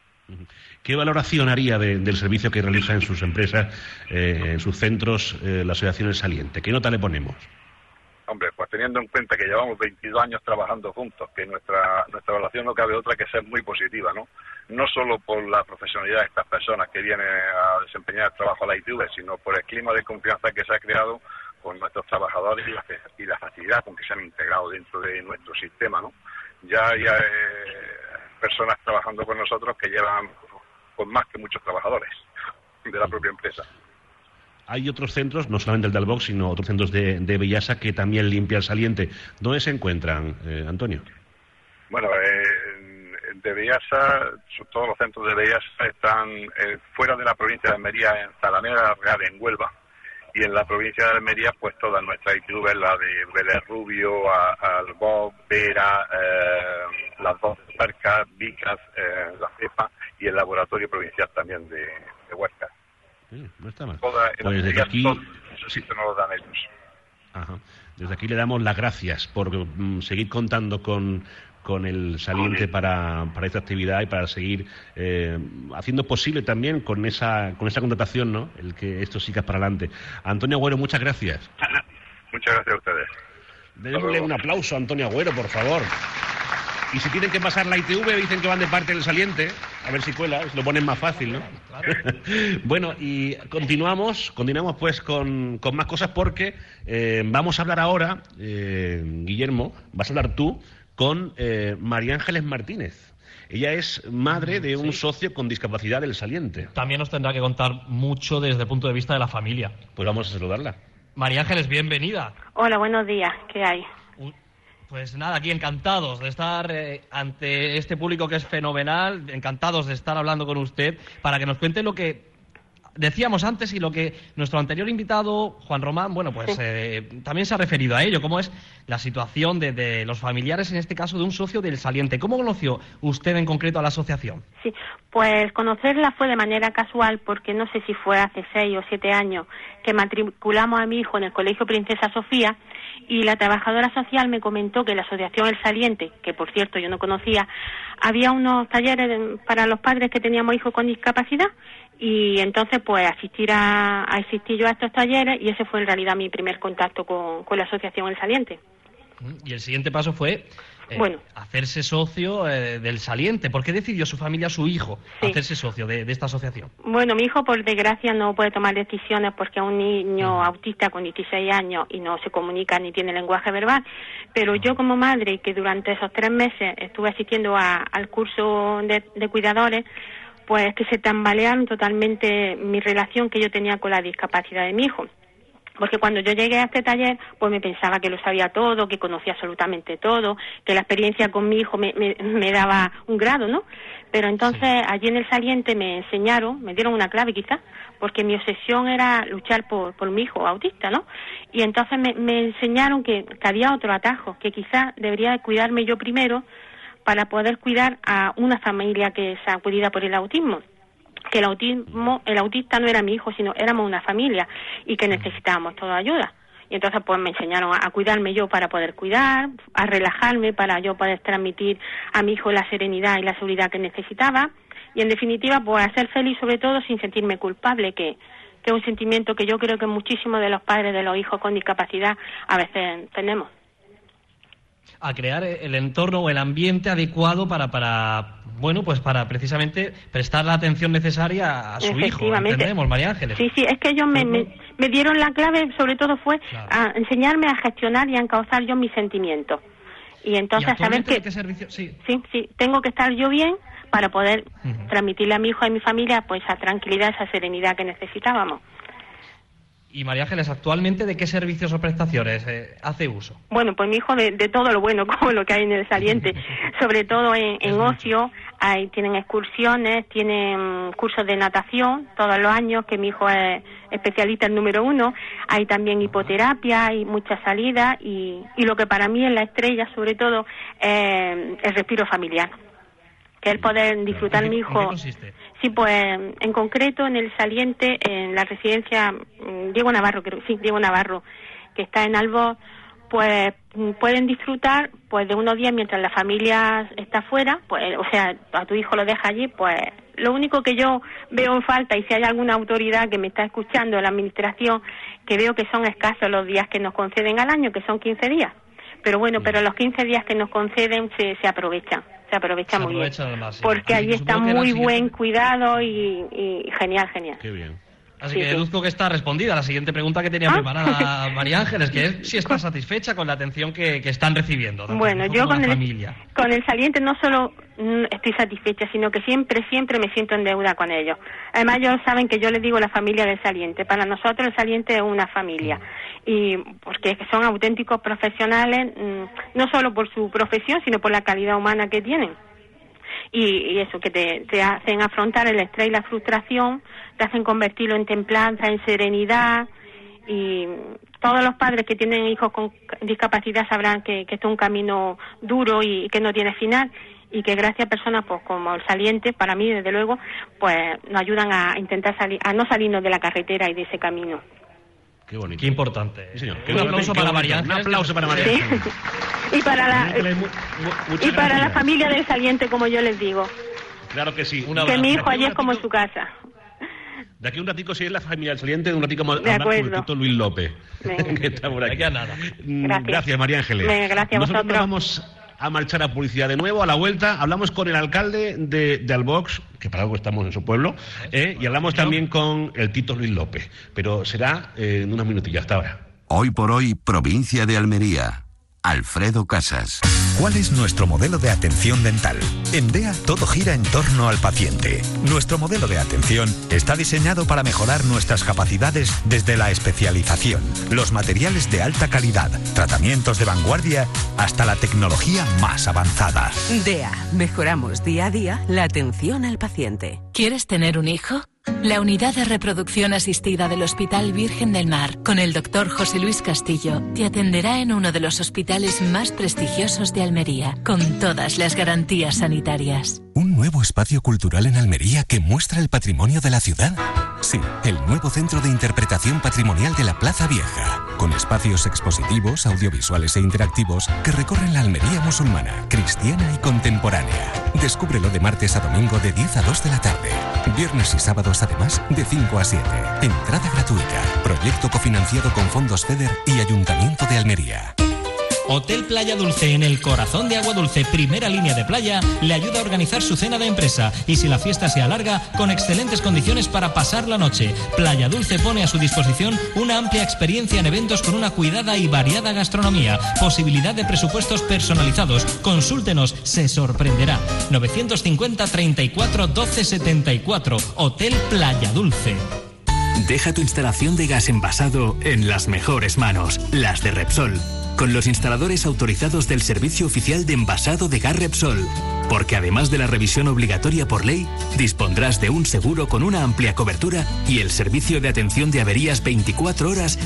¿Qué valoración haría del servicio que realiza en sus empresas, en sus centros, la Asociación El Saliente? ¿Qué nota le ponemos? Hombre, pues teniendo en cuenta que llevamos 22 años trabajando juntos, que nuestra relación no cabe otra que ser muy positiva, ¿no? No solo por la profesionalidad de estas personas que vienen a desempeñar el trabajo a la ITV, sino por el clima de confianza que se ha creado con nuestros trabajadores y la facilidad con que se han integrado dentro de nuestro sistema, ¿no? Ya hay personas trabajando con nosotros que llevan con más que muchos trabajadores de la propia empresa. Hay otros centros, no solamente el de Albox, sino otros centros de Bellasa que también limpia el Saliente. ¿Dónde se encuentran, Antonio? Bueno, de Bellasa, todos los centros de Bellasa están fuera de la provincia de Almería, en Zalamea Real, en Huelva, y en la provincia de Almería, pues todas nuestras ITV, la de Vélez Rubio, Albox, Vera, las dos Cercas, Vicas, la CEPA y el laboratorio provincial también de Huesca. No está mal. Pues desde aquí, sí, no lo dan ellos. Ajá. Desde aquí le damos las gracias por seguir contando con el Saliente para esta actividad y para seguir haciendo posible también con esa contratación, ¿no? El que esto siga para adelante. Antonio Agüero, muchas gracias. Muchas gracias a ustedes. Démosle un aplauso a Antonio Agüero, por favor. Y si tienen que pasar la ITV, dicen que van de parte del Saliente, a ver si cuela, lo ponen más fácil, ¿no? Claro. Bueno, y continuamos pues con más cosas, porque vamos a hablar ahora, Guillermo, vas a hablar tú con María Ángeles Martínez. Ella es madre de un socio con discapacidad del Saliente. También nos tendrá que contar mucho desde el punto de vista de la familia. Pues vamos a saludarla. María Ángeles, bienvenida. Hola, buenos días. ¿Qué hay? Pues nada, aquí encantados de estar ante este público que es fenomenal, encantados de estar hablando con usted para que nos cuente lo que decíamos antes y lo que nuestro anterior invitado, Juan Román, bueno, pues también se ha referido a ello, cómo es la situación de los familiares, en este caso de un socio del Saliente. ¿Cómo conoció usted en concreto a la asociación? Sí, pues conocerla fue de manera casual, porque no sé si fue hace 6 o 7 años que matriculamos a mi hijo en el Colegio Princesa Sofía, y la trabajadora social me comentó que la asociación El Saliente, que por cierto yo no conocía, había unos talleres para los padres que teníamos hijos con discapacidad, y entonces pues asistir yo a estos talleres, y ese fue en realidad mi primer contacto con la asociación El Saliente. Y el siguiente paso fue hacerse socio del Saliente. ¿Por qué decidió su familia, su hijo, hacerse socio de esta asociación? Bueno, mi hijo por desgracia no puede tomar decisiones porque es un niño autista con 16 años y no se comunica ni tiene lenguaje verbal, pero yo como madre, que durante esos 3 meses estuve asistiendo al curso de cuidadores, pues que se tambalearon totalmente mi relación que yo tenía con la discapacidad de mi hijo. Porque cuando yo llegué a este taller, pues me pensaba que lo sabía todo, que conocía absolutamente todo, que la experiencia con mi hijo me daba un grado, ¿no? Pero entonces allí en el Saliente me enseñaron, me dieron una clave quizás, porque mi obsesión era luchar por mi hijo autista, ¿no? Y entonces me enseñaron que había otro atajo, que quizás debería de cuidarme yo primero para poder cuidar a una familia que es acudida por el autismo. Que el autista no era mi hijo, sino éramos una familia y que necesitábamos toda ayuda. Y entonces pues me enseñaron a cuidarme yo para poder cuidar, a relajarme para yo poder transmitir a mi hijo la serenidad y la seguridad que necesitaba, y en definitiva pues a ser feliz sobre todo sin sentirme culpable, que es un sentimiento que yo creo que muchísimos de los padres de los hijos con discapacidad a veces tenemos. a crear el entorno o el ambiente adecuado para precisamente prestar la atención necesaria a su hijo. ¿Entendemos, María Ángeles? Sí, es que ellos me dieron la clave, sobre todo fue a enseñarme a gestionar y a encauzar yo mis sentimientos. Y entonces a saber que... ¿Qué servicio? Sí, tengo que estar yo bien para poder transmitirle a mi hijo y a mi familia pues esa tranquilidad, esa serenidad que necesitábamos. Y María Ángeles, ¿actualmente de qué servicios o prestaciones hace uso? Bueno, pues mi hijo de todo lo bueno, como lo que hay en el saliente, sobre todo en ocio, tienen excursiones, tienen cursos de natación todos los años, que mi hijo es especialista el número 1, hay también hipoterapia, hay muchas salidas y lo que para mí es la estrella, sobre todo, el respiro familiar. Que el poder disfrutar mi hijo. ¿En qué consiste? Sí, pues en concreto en el saliente, en la residencia Diego Navarro, que está en Albor, pues pueden disfrutar pues de unos días mientras la familia está fuera, pues o sea, a tu hijo lo deja allí, pues lo único que yo veo en falta, y si hay alguna autoridad que me está escuchando, la administración, que veo que son escasos los días que nos conceden al año, que son 15 días. Pero bueno, pero los 15 días que nos conceden se aprovechan. Se aprovecha muy bien, porque allí está muy buen cuidado y genial. Qué bien. Así que deduzco que está respondida la siguiente pregunta que tenía preparada María Ángeles, que es si está satisfecha con la atención que están recibiendo. Bueno, yo con el saliente no solo estoy satisfecha, sino que siempre me siento en deuda con ellos. Además, ellos saben que yo les digo la familia del saliente. Para nosotros el saliente es una familia. Y porque son auténticos profesionales, no solo por su profesión, sino por la calidad humana que tienen. Y eso, que te hacen afrontar el estrés y la frustración, te hacen convertirlo en templanza, en serenidad. Y todos los padres que tienen hijos con discapacidad sabrán que esto es un camino duro y que no tiene final, y que gracias a personas pues como el saliente, para mí desde luego, pues nos ayudan a intentar a no salirnos de la carretera y de ese camino. Qué bonito. Qué importante. Sí, señor. Un aplauso para María Ángeles. Un aplauso para María Ángeles. Y para la familia del saliente, como yo les digo. Claro que sí. Que mi hijo allí es como en su casa. De aquí un ratico, si es la familia del saliente, un ratico más hablar con el Tito Luis López. Que está por aquí. Nada. Gracias, María Ángeles. Gracias a Nosotros vosotros. Vamos a marchar a publicidad de nuevo. A la vuelta hablamos con el alcalde de Albox, que para algo estamos en su pueblo, y hablamos también con el Tito Luis López, pero será en unos minutillos. Hasta ahora. Hoy por hoy, provincia de Almería. Alfredo Casas. ¿Cuál es nuestro modelo de atención dental? En DEA todo gira en torno al paciente. Nuestro modelo de atención está diseñado para mejorar nuestras capacidades desde la especialización, los materiales de alta calidad, tratamientos de vanguardia, hasta la tecnología más avanzada. DEA, mejoramos día a día la atención al paciente. ¿Quieres tener un hijo? La unidad de reproducción asistida del Hospital Virgen del Mar, con el Dr. José Luis Castillo, te atenderá en uno de los hospitales más prestigiosos de Almería, con todas las garantías sanitarias. ¿Un nuevo espacio cultural en Almería que muestra el patrimonio de la ciudad? Sí, el nuevo Centro de Interpretación Patrimonial de la Plaza Vieja, con espacios expositivos, audiovisuales e interactivos que recorren la Almería musulmana, cristiana y contemporánea. Descúbrelo de martes a domingo de 10 a 2 de la tarde. Viernes y sábados además de 5 a 7. Entrada gratuita. Proyecto cofinanciado con fondos FEDER y Ayuntamiento de Almería. Hotel Playa Dulce, en el corazón de Agua Dulce, primera línea de playa, le ayuda a organizar su cena de empresa y, si la fiesta se alarga, con excelentes condiciones para pasar la noche. Playa Dulce pone a su disposición una amplia experiencia en eventos con una cuidada y variada gastronomía, posibilidad de presupuestos personalizados. Consúltenos, se sorprenderá. 950 34 12 74. Hotel Playa Dulce. Deja tu instalación de gas envasado en las mejores manos, las de Repsol, con los instaladores autorizados del Servicio Oficial de Envasado de Gas Repsol, porque además de la revisión obligatoria por ley, dispondrás de un seguro con una amplia cobertura y el servicio de atención de averías 24 horas,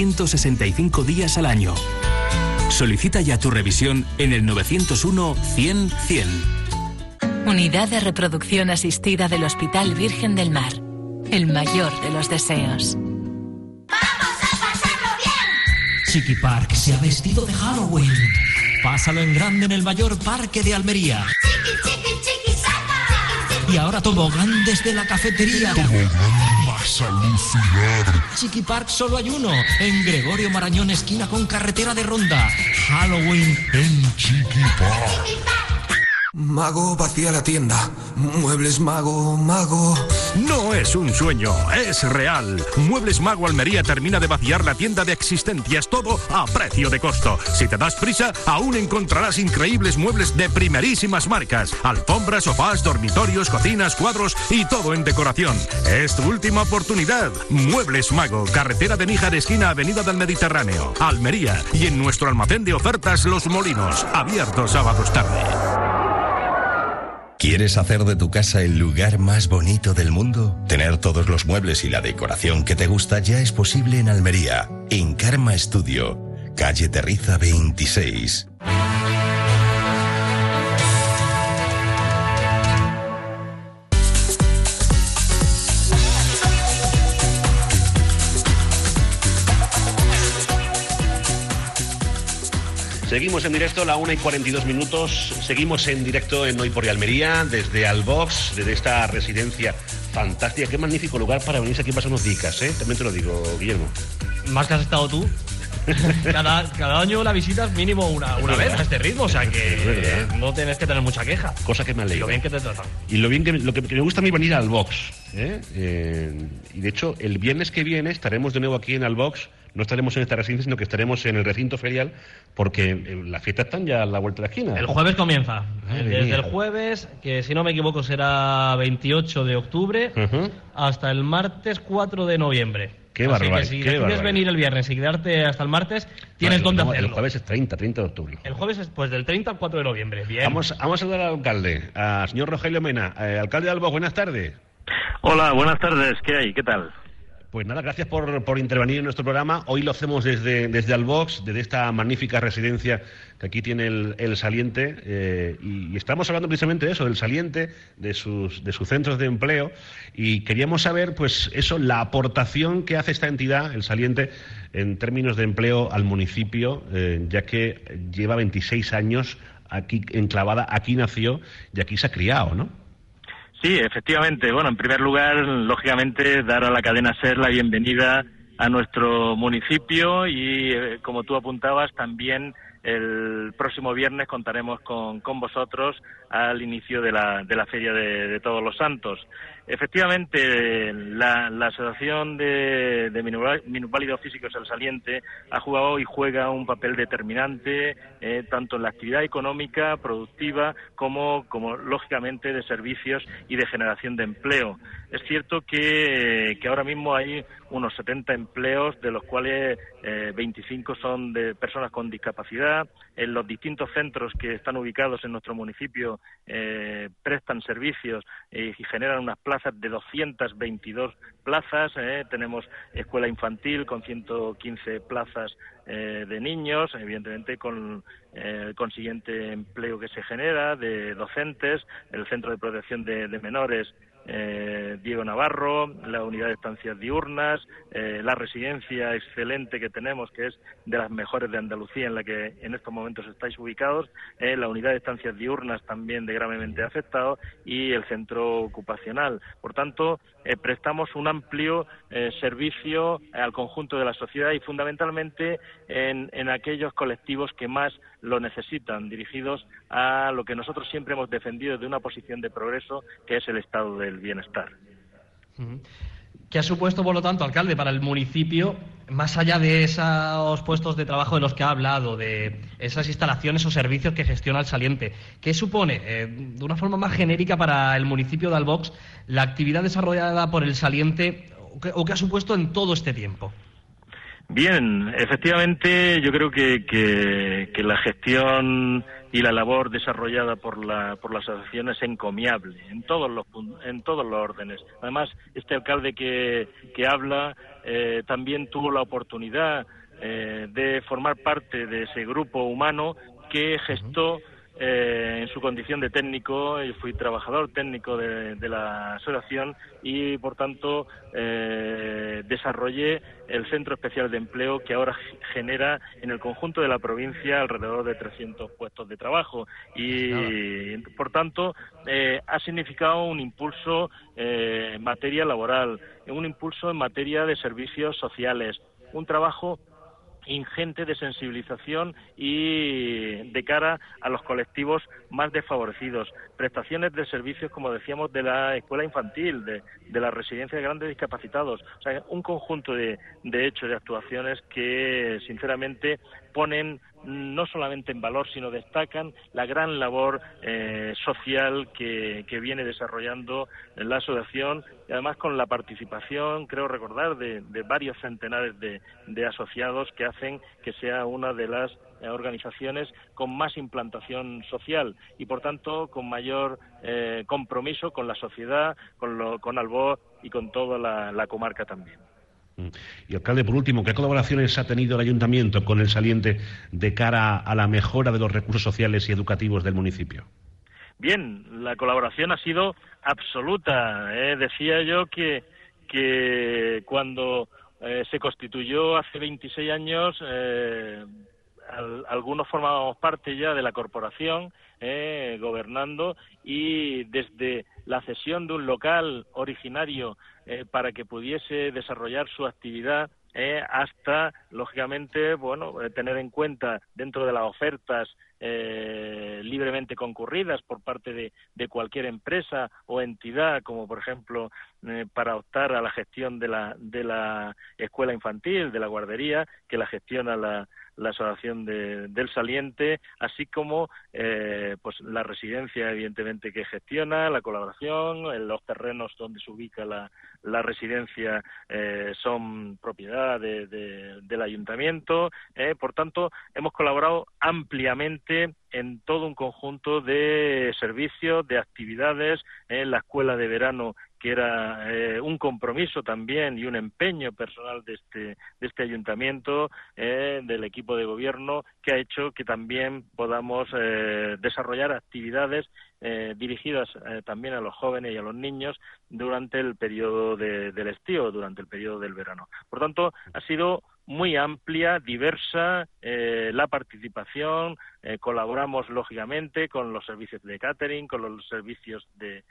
365 días al año. Solicita ya tu revisión en el 901 100 100. Unidad de reproducción asistida del Hospital Virgen del Mar. El mayor de los deseos. Chiqui Park se ha vestido de Halloween. Pásalo en grande en el mayor parque de Almería. Y ahora tobogán desde la cafetería. vas a alucinar. Chiqui Park solo hay uno, en Gregorio Marañón, esquina con carretera de Ronda. Halloween en Chiqui Park. Mago, vacía la tienda. Muebles Mago, Mago. No es un sueño, es real. Muebles Mago Almería termina de vaciar la tienda de Existencias, todo a precio de costo. Si te das prisa, aún encontrarás increíbles muebles de primerísimas marcas. Alfombras, sofás, dormitorios, cocinas, cuadros y todo en decoración. Es tu última oportunidad. Muebles Mago, carretera de Níjar, esquina Avenida del Mediterráneo, Almería. Y en nuestro almacén de ofertas Los Molinos, abierto sábados tarde. ¿Quieres hacer de tu casa el lugar más bonito del mundo? Tener todos los muebles y la decoración que te gusta ya es posible en Almería, en Karma Studio, calle Terriza 26. Seguimos en directo, la 1:42. Seguimos en directo en Hoy por Almería, desde Albox, desde esta residencia fantástica. Qué magnífico lugar para venirse aquí a pasar unos días, ¿eh? También te lo digo, Guillermo. Más que has estado tú. Cada año la visitas mínimo una vez a este ritmo, o sea que no tienes que tener mucha queja. Cosa que me alegra. Lo bien que te tratan. Y lo que me gusta a mí venir al Box, y de hecho el viernes que viene estaremos de nuevo aquí en Albox. No estaremos en esta residencia, sino que estaremos en el recinto ferial, porque las fiestas están ya a la vuelta de la esquina. El jueves comienza. Desde el jueves, que si no me equivoco será 28 de octubre, hasta el martes 4 de noviembre. Qué barbaridad. Así que si decides venir el viernes y quedarte hasta el martes, tienes donde hacerlo. El jueves es 30 de octubre. El jueves es pues del 30 al 4 de noviembre. Bien. Vamos a saludar al alcalde, al señor Rogelio Mena. Alcalde de Albox, buenas tardes. Hola, buenas tardes. ¿Qué hay? ¿Qué tal? Pues nada, gracias por intervenir en nuestro programa. Hoy lo hacemos desde Albox, desde esta magnífica residencia que aquí tiene el Saliente, y estamos hablando precisamente de eso, del Saliente, de sus centros de empleo, y queríamos saber, pues eso, la aportación que hace esta entidad, el Saliente, en términos de empleo al municipio, ya que lleva 26 años aquí enclavada, aquí nació y aquí se ha criado, ¿no? Sí, efectivamente. Bueno, en primer lugar, lógicamente, dar a la cadena SER la bienvenida a nuestro municipio y, como tú apuntabas, también el próximo viernes contaremos con vosotros al inicio de la Feria de Todos los Santos. Efectivamente, la Asociación de Minusválidos Físicos El Saliente ha jugado y juega un papel determinante tanto en la actividad económica, productiva, como lógicamente de servicios y de generación de empleo. Es cierto que ahora mismo hay unos 70 empleos, de los cuales 25 son de personas con discapacidad. En los distintos centros que están ubicados en nuestro municipio prestan servicios y generan unas plazas de 222 plazas. Tenemos escuela infantil con 115 plazas de niños, evidentemente con el consiguiente empleo que se genera de docentes, el Centro de Protección de Menores Diego Navarro, la unidad de estancias diurnas, la residencia excelente que tenemos, que es de las mejores de Andalucía, en la que en estos momentos estáis ubicados, la unidad de estancias diurnas también de gravemente afectados y el centro ocupacional. Por tanto, prestamos un amplio servicio al conjunto de la sociedad y fundamentalmente en aquellos colectivos que más lo necesitan, dirigidos a lo que nosotros siempre hemos defendido de una posición de progreso, que es el estado del bienestar. ¿Qué ha supuesto, por lo tanto, alcalde, para el municipio, más allá de esos puestos de trabajo de los que ha hablado, de esas instalaciones o servicios que gestiona el Saliente? ¿Qué supone, de una forma más genérica para el municipio de Albox, la actividad desarrollada por el Saliente o qué ha supuesto en todo este tiempo? Bien, efectivamente, yo creo que la gestión y la labor desarrollada por la asociación es encomiable en todos los órdenes. Además, este alcalde que habla también tuvo la oportunidad de formar parte de ese grupo humano que gestó en su condición de técnico, y fui trabajador técnico de la asociación y, por tanto, desarrollé el Centro Especial de Empleo, que ahora genera en el conjunto de la provincia alrededor de 300 puestos de trabajo y, por tanto, ha significado un impulso en materia laboral, un impulso en materia de servicios sociales, un trabajo ingente de sensibilización y de cara a los colectivos más desfavorecidos, prestaciones de servicios, como decíamos, de la escuela infantil, de la residencia de grandes discapacitados, o sea, un conjunto de hechos, de actuaciones que sinceramente ponen no solamente en valor, sino destacan la gran labor social que viene desarrollando la asociación, y además con la participación, creo recordar, de varios centenares de asociados que hacen que sea una de las organizaciones con más implantación social y, por tanto, con mayor compromiso con la sociedad, con Albor y con toda la comarca también. Y, alcalde, por último, ¿qué colaboraciones ha tenido el ayuntamiento con el Saliente de cara a la mejora de los recursos sociales y educativos del municipio? Bien, la colaboración ha sido absoluta. Decía yo que cuando se constituyó hace 26 años, algunos formábamos parte ya de la corporación, gobernando, y desde la cesión de un local originario para que pudiese desarrollar su actividad, hasta, lógicamente, tener en cuenta dentro de las ofertas libremente concurridas por parte de cualquier empresa o entidad, como por ejemplo para optar a la gestión de la escuela infantil, de la guardería, que la gestiona la asociación del Saliente, así como pues la residencia, evidentemente, que gestiona, la colaboración, los terrenos donde se ubica la residencia son propiedad del ayuntamiento. Por tanto, hemos colaborado ampliamente en todo un conjunto de servicios, de actividades, en la escuela de verano, que era un compromiso también y un empeño personal de este ayuntamiento, del equipo de gobierno, que ha hecho que también podamos desarrollar actividades dirigidas también a los jóvenes y a los niños durante el periodo del estío, durante el periodo del verano. Por tanto, ha sido muy amplia, diversa la participación. Colaboramos lógicamente con los servicios de catering, con los servicios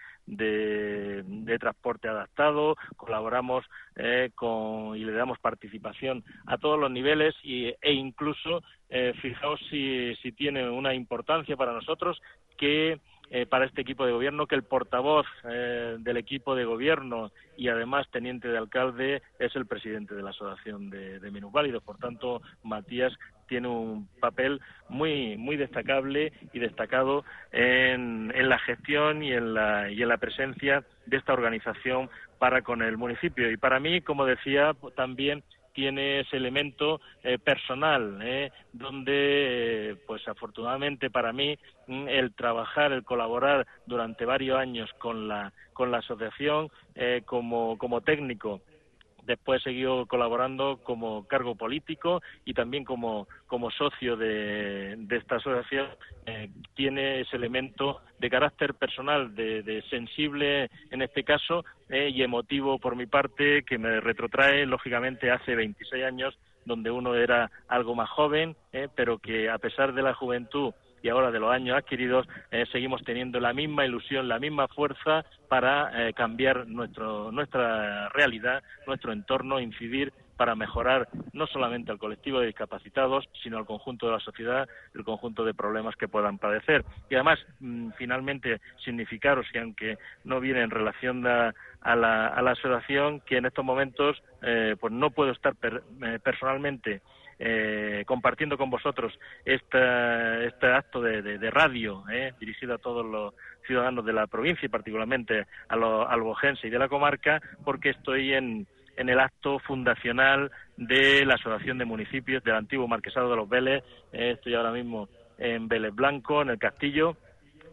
de transporte adaptado, colaboramos y le damos participación a todos los niveles e incluso, fijaos si tiene una importancia para nosotros que para este equipo de gobierno, que el portavoz del equipo de gobierno y además teniente de alcalde es el presidente de la asociación de minusválidos. Por tanto, Matías tiene un papel muy muy destacable y destacado en la gestión y en la presencia de esta organización para con el municipio. Y para mí, como decía, también tiene ese elemento personal, donde, pues afortunadamente para mí, el trabajar, el colaborar durante varios años con la asociación como técnico. Después he seguido colaborando como cargo político y también como socio de esta asociación. Tiene ese elemento de carácter personal, de sensible en este caso, y emotivo por mi parte, que me retrotrae lógicamente hace 26 años, donde uno era algo más joven, pero que a pesar de la juventud y ahora de los años adquiridos, seguimos teniendo la misma ilusión, la misma fuerza para cambiar nuestra realidad, nuestro entorno, incidir para mejorar no solamente al colectivo de discapacitados, sino al conjunto de la sociedad, el conjunto de problemas que puedan padecer. Y además, finalmente, significaros que, aunque no viene en relación a la asociación, que en estos momentos pues no puedo estar personalmente compartiendo con vosotros este acto de radio dirigido a todos los ciudadanos de la provincia y particularmente a los albojenses y de la comarca, porque estoy en el acto fundacional de la Asociación de Municipios del antiguo Marquesado de los Vélez. Estoy ahora mismo en Vélez Blanco, en el Castillo,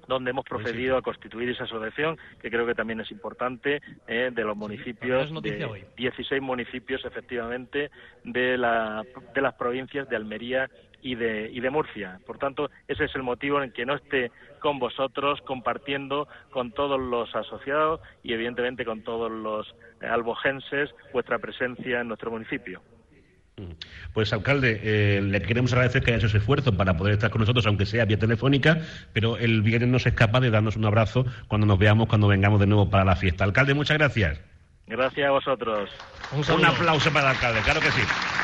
donde hemos procedido a constituir esa asociación, que creo que también es importante, de los municipios, de 16 municipios, efectivamente, de las provincias de Almería y de Murcia. Por tanto, ese es el motivo en que no esté con vosotros, compartiendo con todos los asociados y, evidentemente, con todos los albojenses vuestra presencia en nuestro municipio. Pues, alcalde, le queremos agradecer que haya hecho ese esfuerzo para poder estar con nosotros, aunque sea vía telefónica, pero el viernes no se escapa de darnos un abrazo cuando nos veamos, cuando vengamos de nuevo para la fiesta. Alcalde, muchas gracias. Gracias a vosotros. Un aplauso para el alcalde, claro que sí.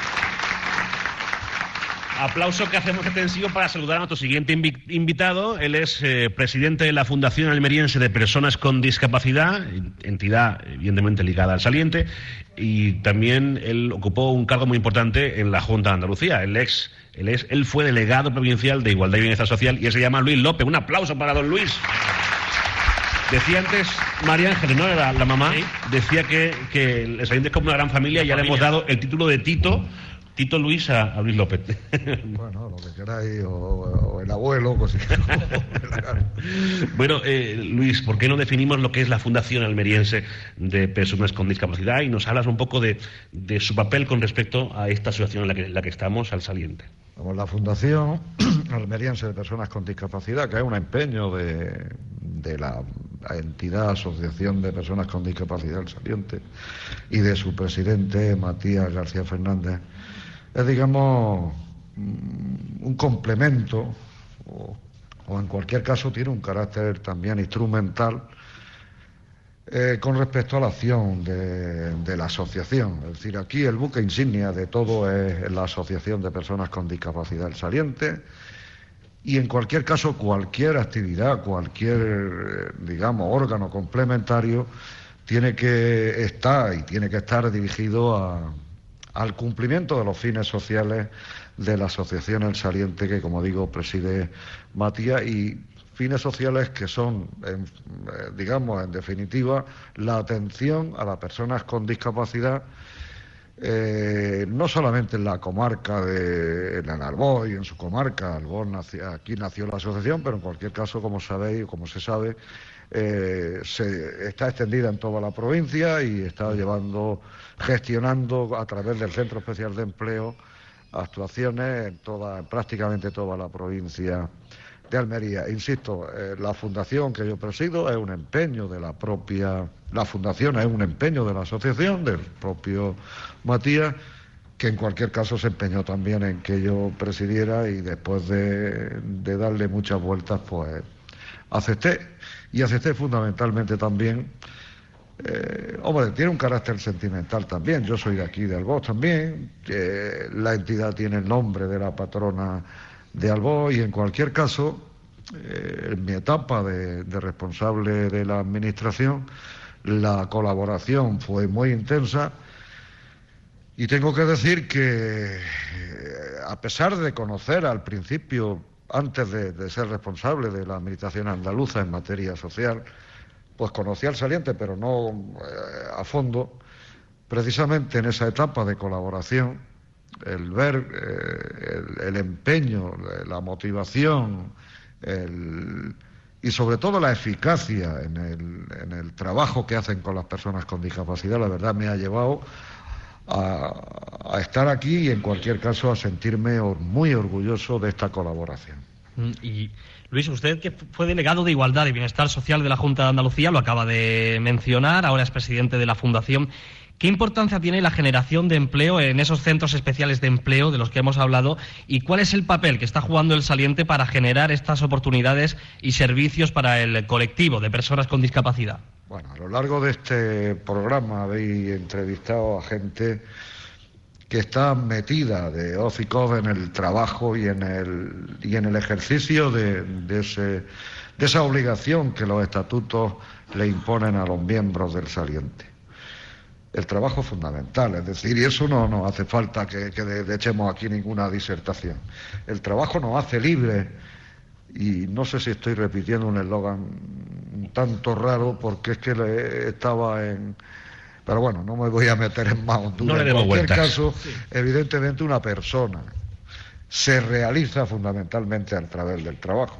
Aplauso que hacemos extensivo para saludar a nuestro siguiente invitado. Él es presidente de la Fundación Almeriense de Personas con Discapacidad, entidad evidentemente ligada al saliente, y también él ocupó un cargo muy importante en la Junta de Andalucía. Él fue delegado provincial de Igualdad y Bienestar Social y él se llama Luis López. Un aplauso para don Luis. Decía antes María Ángeles, ¿no? La mamá, ¿sí? Decía que el saliente es como una gran familia y ya le hemos dado el título de Tito Luis a Luis López. Bueno, lo que queráis, o el abuelo, pues. Bueno, Luis, ¿por qué no definimos lo que es la Fundación Almeriense de Personas con Discapacidad y nos hablas un poco de su papel con respecto a esta situación en la que estamos, al saliente? Vamos, la Fundación Almeriense de Personas con Discapacidad, que es un empeño de la entidad Asociación de Personas con Discapacidad del Saliente y de su presidente, Matías García Fernández, es, digamos, un complemento o en cualquier caso tiene un carácter también instrumental con respecto a la acción de la asociación. Es decir, aquí el buque insignia de todo es la Asociación de Personas con Discapacidad del Saliente, y en cualquier caso cualquier actividad, cualquier, digamos, órgano complementario tiene que estar dirigido al cumplimiento de los fines sociales de la Asociación El Saliente, que, como digo, preside Matías, y fines sociales que son, digamos, en definitiva, la atención a las personas con discapacidad, no solamente en la comarca en Albó y en su comarca. Albó aquí nació la asociación, pero en cualquier caso, como sabéis, como se sabe, está extendida en toda la provincia y está gestionando a través del Centro Especial de Empleo actuaciones en prácticamente toda la provincia de Almería. Insisto, la fundación que yo presido es un empeño de la fundación es un empeño de la asociación, del propio Matías, que en cualquier caso se empeñó también en que yo presidiera, y después de darle muchas vueltas, pues acepté fundamentalmente también. Hombre, tiene un carácter sentimental también. Yo soy de aquí, de Albó también. La entidad tiene el nombre de la patrona de Albó, y en cualquier caso, en mi etapa de responsable de la administración, la colaboración fue muy intensa, y tengo que decir que, a pesar de conocer al principio, antes de ser responsable de la administración andaluza en materia social, pues conocía al saliente, pero no a fondo. Precisamente en esa etapa de colaboración, el ver el empeño, la motivación y sobre todo la eficacia en el trabajo que hacen con las personas con discapacidad, la verdad me ha llevado a estar aquí, y en cualquier caso a sentirme muy orgulloso de esta colaboración. Y Luis, usted, que fue delegado de Igualdad y Bienestar Social de la Junta de Andalucía, lo acaba de mencionar, ahora es presidente de la Fundación. ¿Qué importancia tiene la generación de empleo en esos centros especiales de empleo de los que hemos hablado, y cuál es el papel que está jugando el saliente para generar estas oportunidades y servicios para el colectivo de personas con discapacidad? Bueno, a lo largo de este programa habéis entrevistado a gente que está metida de hoz y codo en el trabajo y en el ejercicio de esa obligación que los estatutos le imponen a los miembros del saliente. El trabajo es fundamental, es decir, y eso no hace falta que echemos aquí ninguna disertación. El trabajo nos hace libres, y no sé si estoy repitiendo un eslogan un tanto raro, porque es que estaba en... Pero bueno, no me voy a meter en más honduras. No le demos vueltas. En cualquier caso, evidentemente una persona se realiza fundamentalmente a través del trabajo.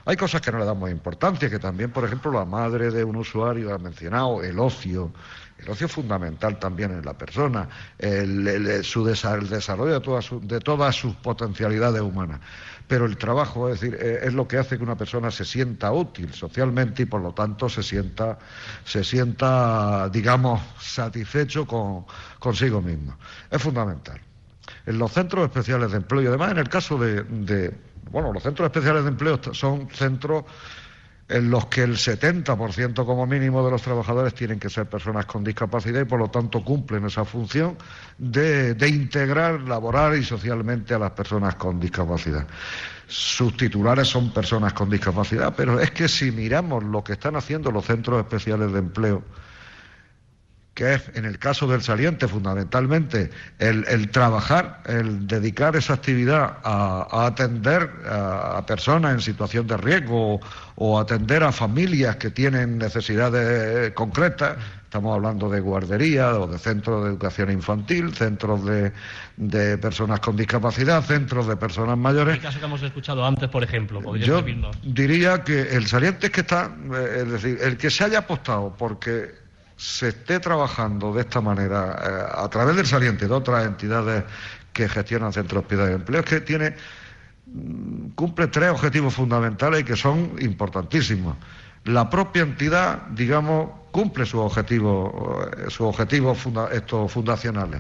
Hay cosas que no le damos importancia, que también, por ejemplo, la madre de un usuario ha mencionado, el ocio. El ocio es fundamental también en la persona, el desarrollo de todas sus potencialidades humanas. Pero el trabajo, es decir, es lo que hace que una persona se sienta útil socialmente y por lo tanto se sienta, digamos, satisfecho consigo mismo. Es fundamental. En los centros especiales de empleo, y además en el caso los centros especiales de empleo son centros en los que el 70% como mínimo de los trabajadores tienen que ser personas con discapacidad y por lo tanto cumplen esa función de integrar laboral y socialmente a las personas con discapacidad. Sus titulares son personas con discapacidad, pero es que si miramos lo que están haciendo los centros especiales de empleo, que es, en el caso del saliente, fundamentalmente el trabajar, el dedicar esa actividad a atender a personas en situación de riesgo o atender a familias que tienen necesidades concretas. Estamos hablando de guarderías o de centros de educación infantil, centros de personas con discapacidad, centros de personas mayores. El caso que hemos escuchado antes, por ejemplo, yo diría que el saliente es que está, es decir, el que se haya apostado porque se esté trabajando de esta manera a través del saliente de otras entidades que gestionan centros especiales de empleo, es que cumple 3 objetivos fundamentales y que son importantísimos. La propia entidad, digamos, cumple sus objetivos fundacionales.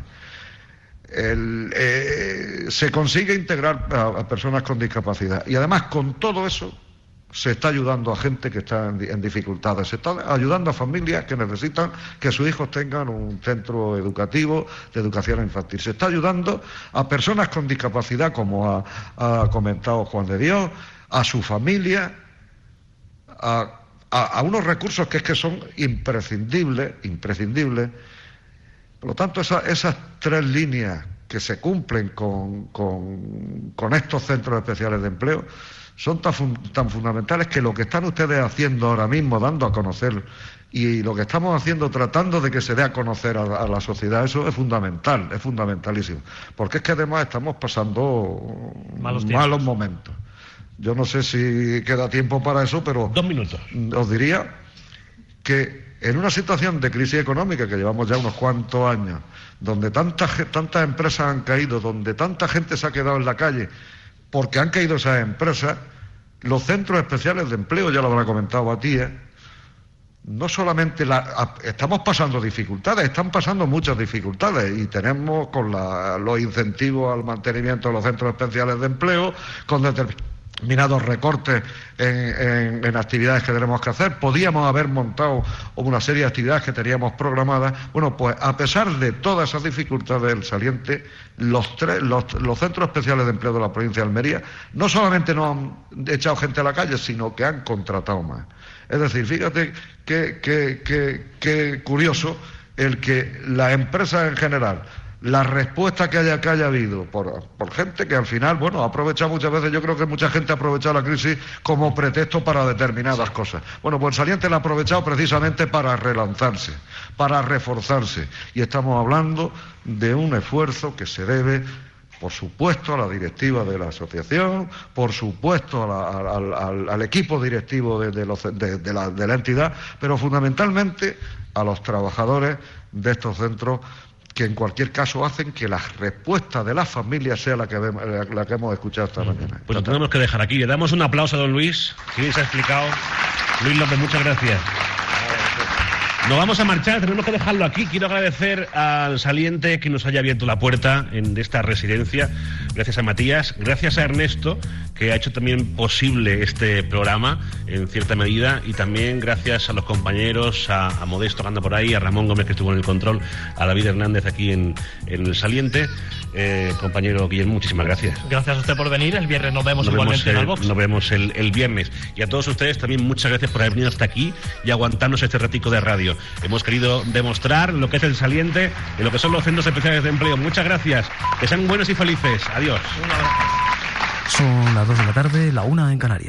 Se consigue integrar a personas con discapacidad y además con todo eso se está ayudando a gente que está en dificultades, se está ayudando a familias que necesitan que sus hijos tengan un centro educativo de educación infantil, se está ayudando a personas con discapacidad, como ha comentado Juan de Dios, a su familia, a unos recursos que son imprescindibles. Por lo tanto, esas 3 líneas que se cumplen con estos centros especiales de empleo son tan fundamentales que lo que están ustedes haciendo ahora mismo, dando a conocer, y lo que estamos haciendo tratando de que se dé a conocer a la sociedad, eso es fundamental, es fundamentalísimo. Porque es que además estamos pasando malos momentos. Yo no sé si queda tiempo para eso, pero 2 minutos. Os diría que en una situación de crisis económica que llevamos ya unos cuantos años, donde tantas empresas han caído, donde tanta gente se ha quedado en la calle, porque han caído esas empresas, los centros especiales de empleo, ya lo habrá comentado Matías, no solamente estamos pasando dificultades, están pasando muchas dificultades y tenemos con los incentivos al mantenimiento de los centros especiales de empleo, con determinados recortes en actividades que tenemos que hacer. Podíamos haber montado una serie de actividades que teníamos programadas. Bueno, pues a pesar de todas esas dificultades del saliente, los centros especiales de empleo de la provincia de Almería no solamente no han echado gente a la calle, sino que han contratado más. Es decir, fíjate qué curioso el que las empresas en general, la respuesta que haya habido por gente que al final, ha aprovechado muchas veces, yo creo que mucha gente ha aprovechado la crisis como pretexto para determinadas cosas. Bueno, pues el saliente la ha aprovechado precisamente para relanzarse, para reforzarse. Y estamos hablando de un esfuerzo que se debe, por supuesto, a la directiva de la asociación, por supuesto al equipo directivo de la entidad, pero fundamentalmente a los trabajadores de estos centros, que en cualquier caso hacen que la respuesta de las familias sea la que hemos escuchado esta mañana. Pues lo tenemos que dejar aquí. Le damos un aplauso a don Luis, que bien se ha explicado. Luis López, muchas gracias. Nos vamos a marchar, tenemos que dejarlo aquí. Quiero agradecer al saliente que nos haya abierto la puerta de esta residencia. Gracias a Matías, gracias a Ernesto, que ha hecho también posible este programa en cierta medida, y también gracias a los compañeros, a Modesto que anda por ahí, a Ramón Gómez que estuvo en el control, a David Hernández aquí en el saliente. Compañero Guillermo, muchísimas gracias. Gracias a usted por venir. El viernes nos vemos igualmente en el box. Nos vemos el viernes. Y a todos ustedes también muchas gracias por haber venido hasta aquí y aguantarnos este ratico de radio. Hemos querido demostrar lo que es el saliente y lo que son los centros especiales de empleo. Muchas gracias. Que sean buenos y felices. Adiós. Son las 2 de la tarde, la 1 en Canarias.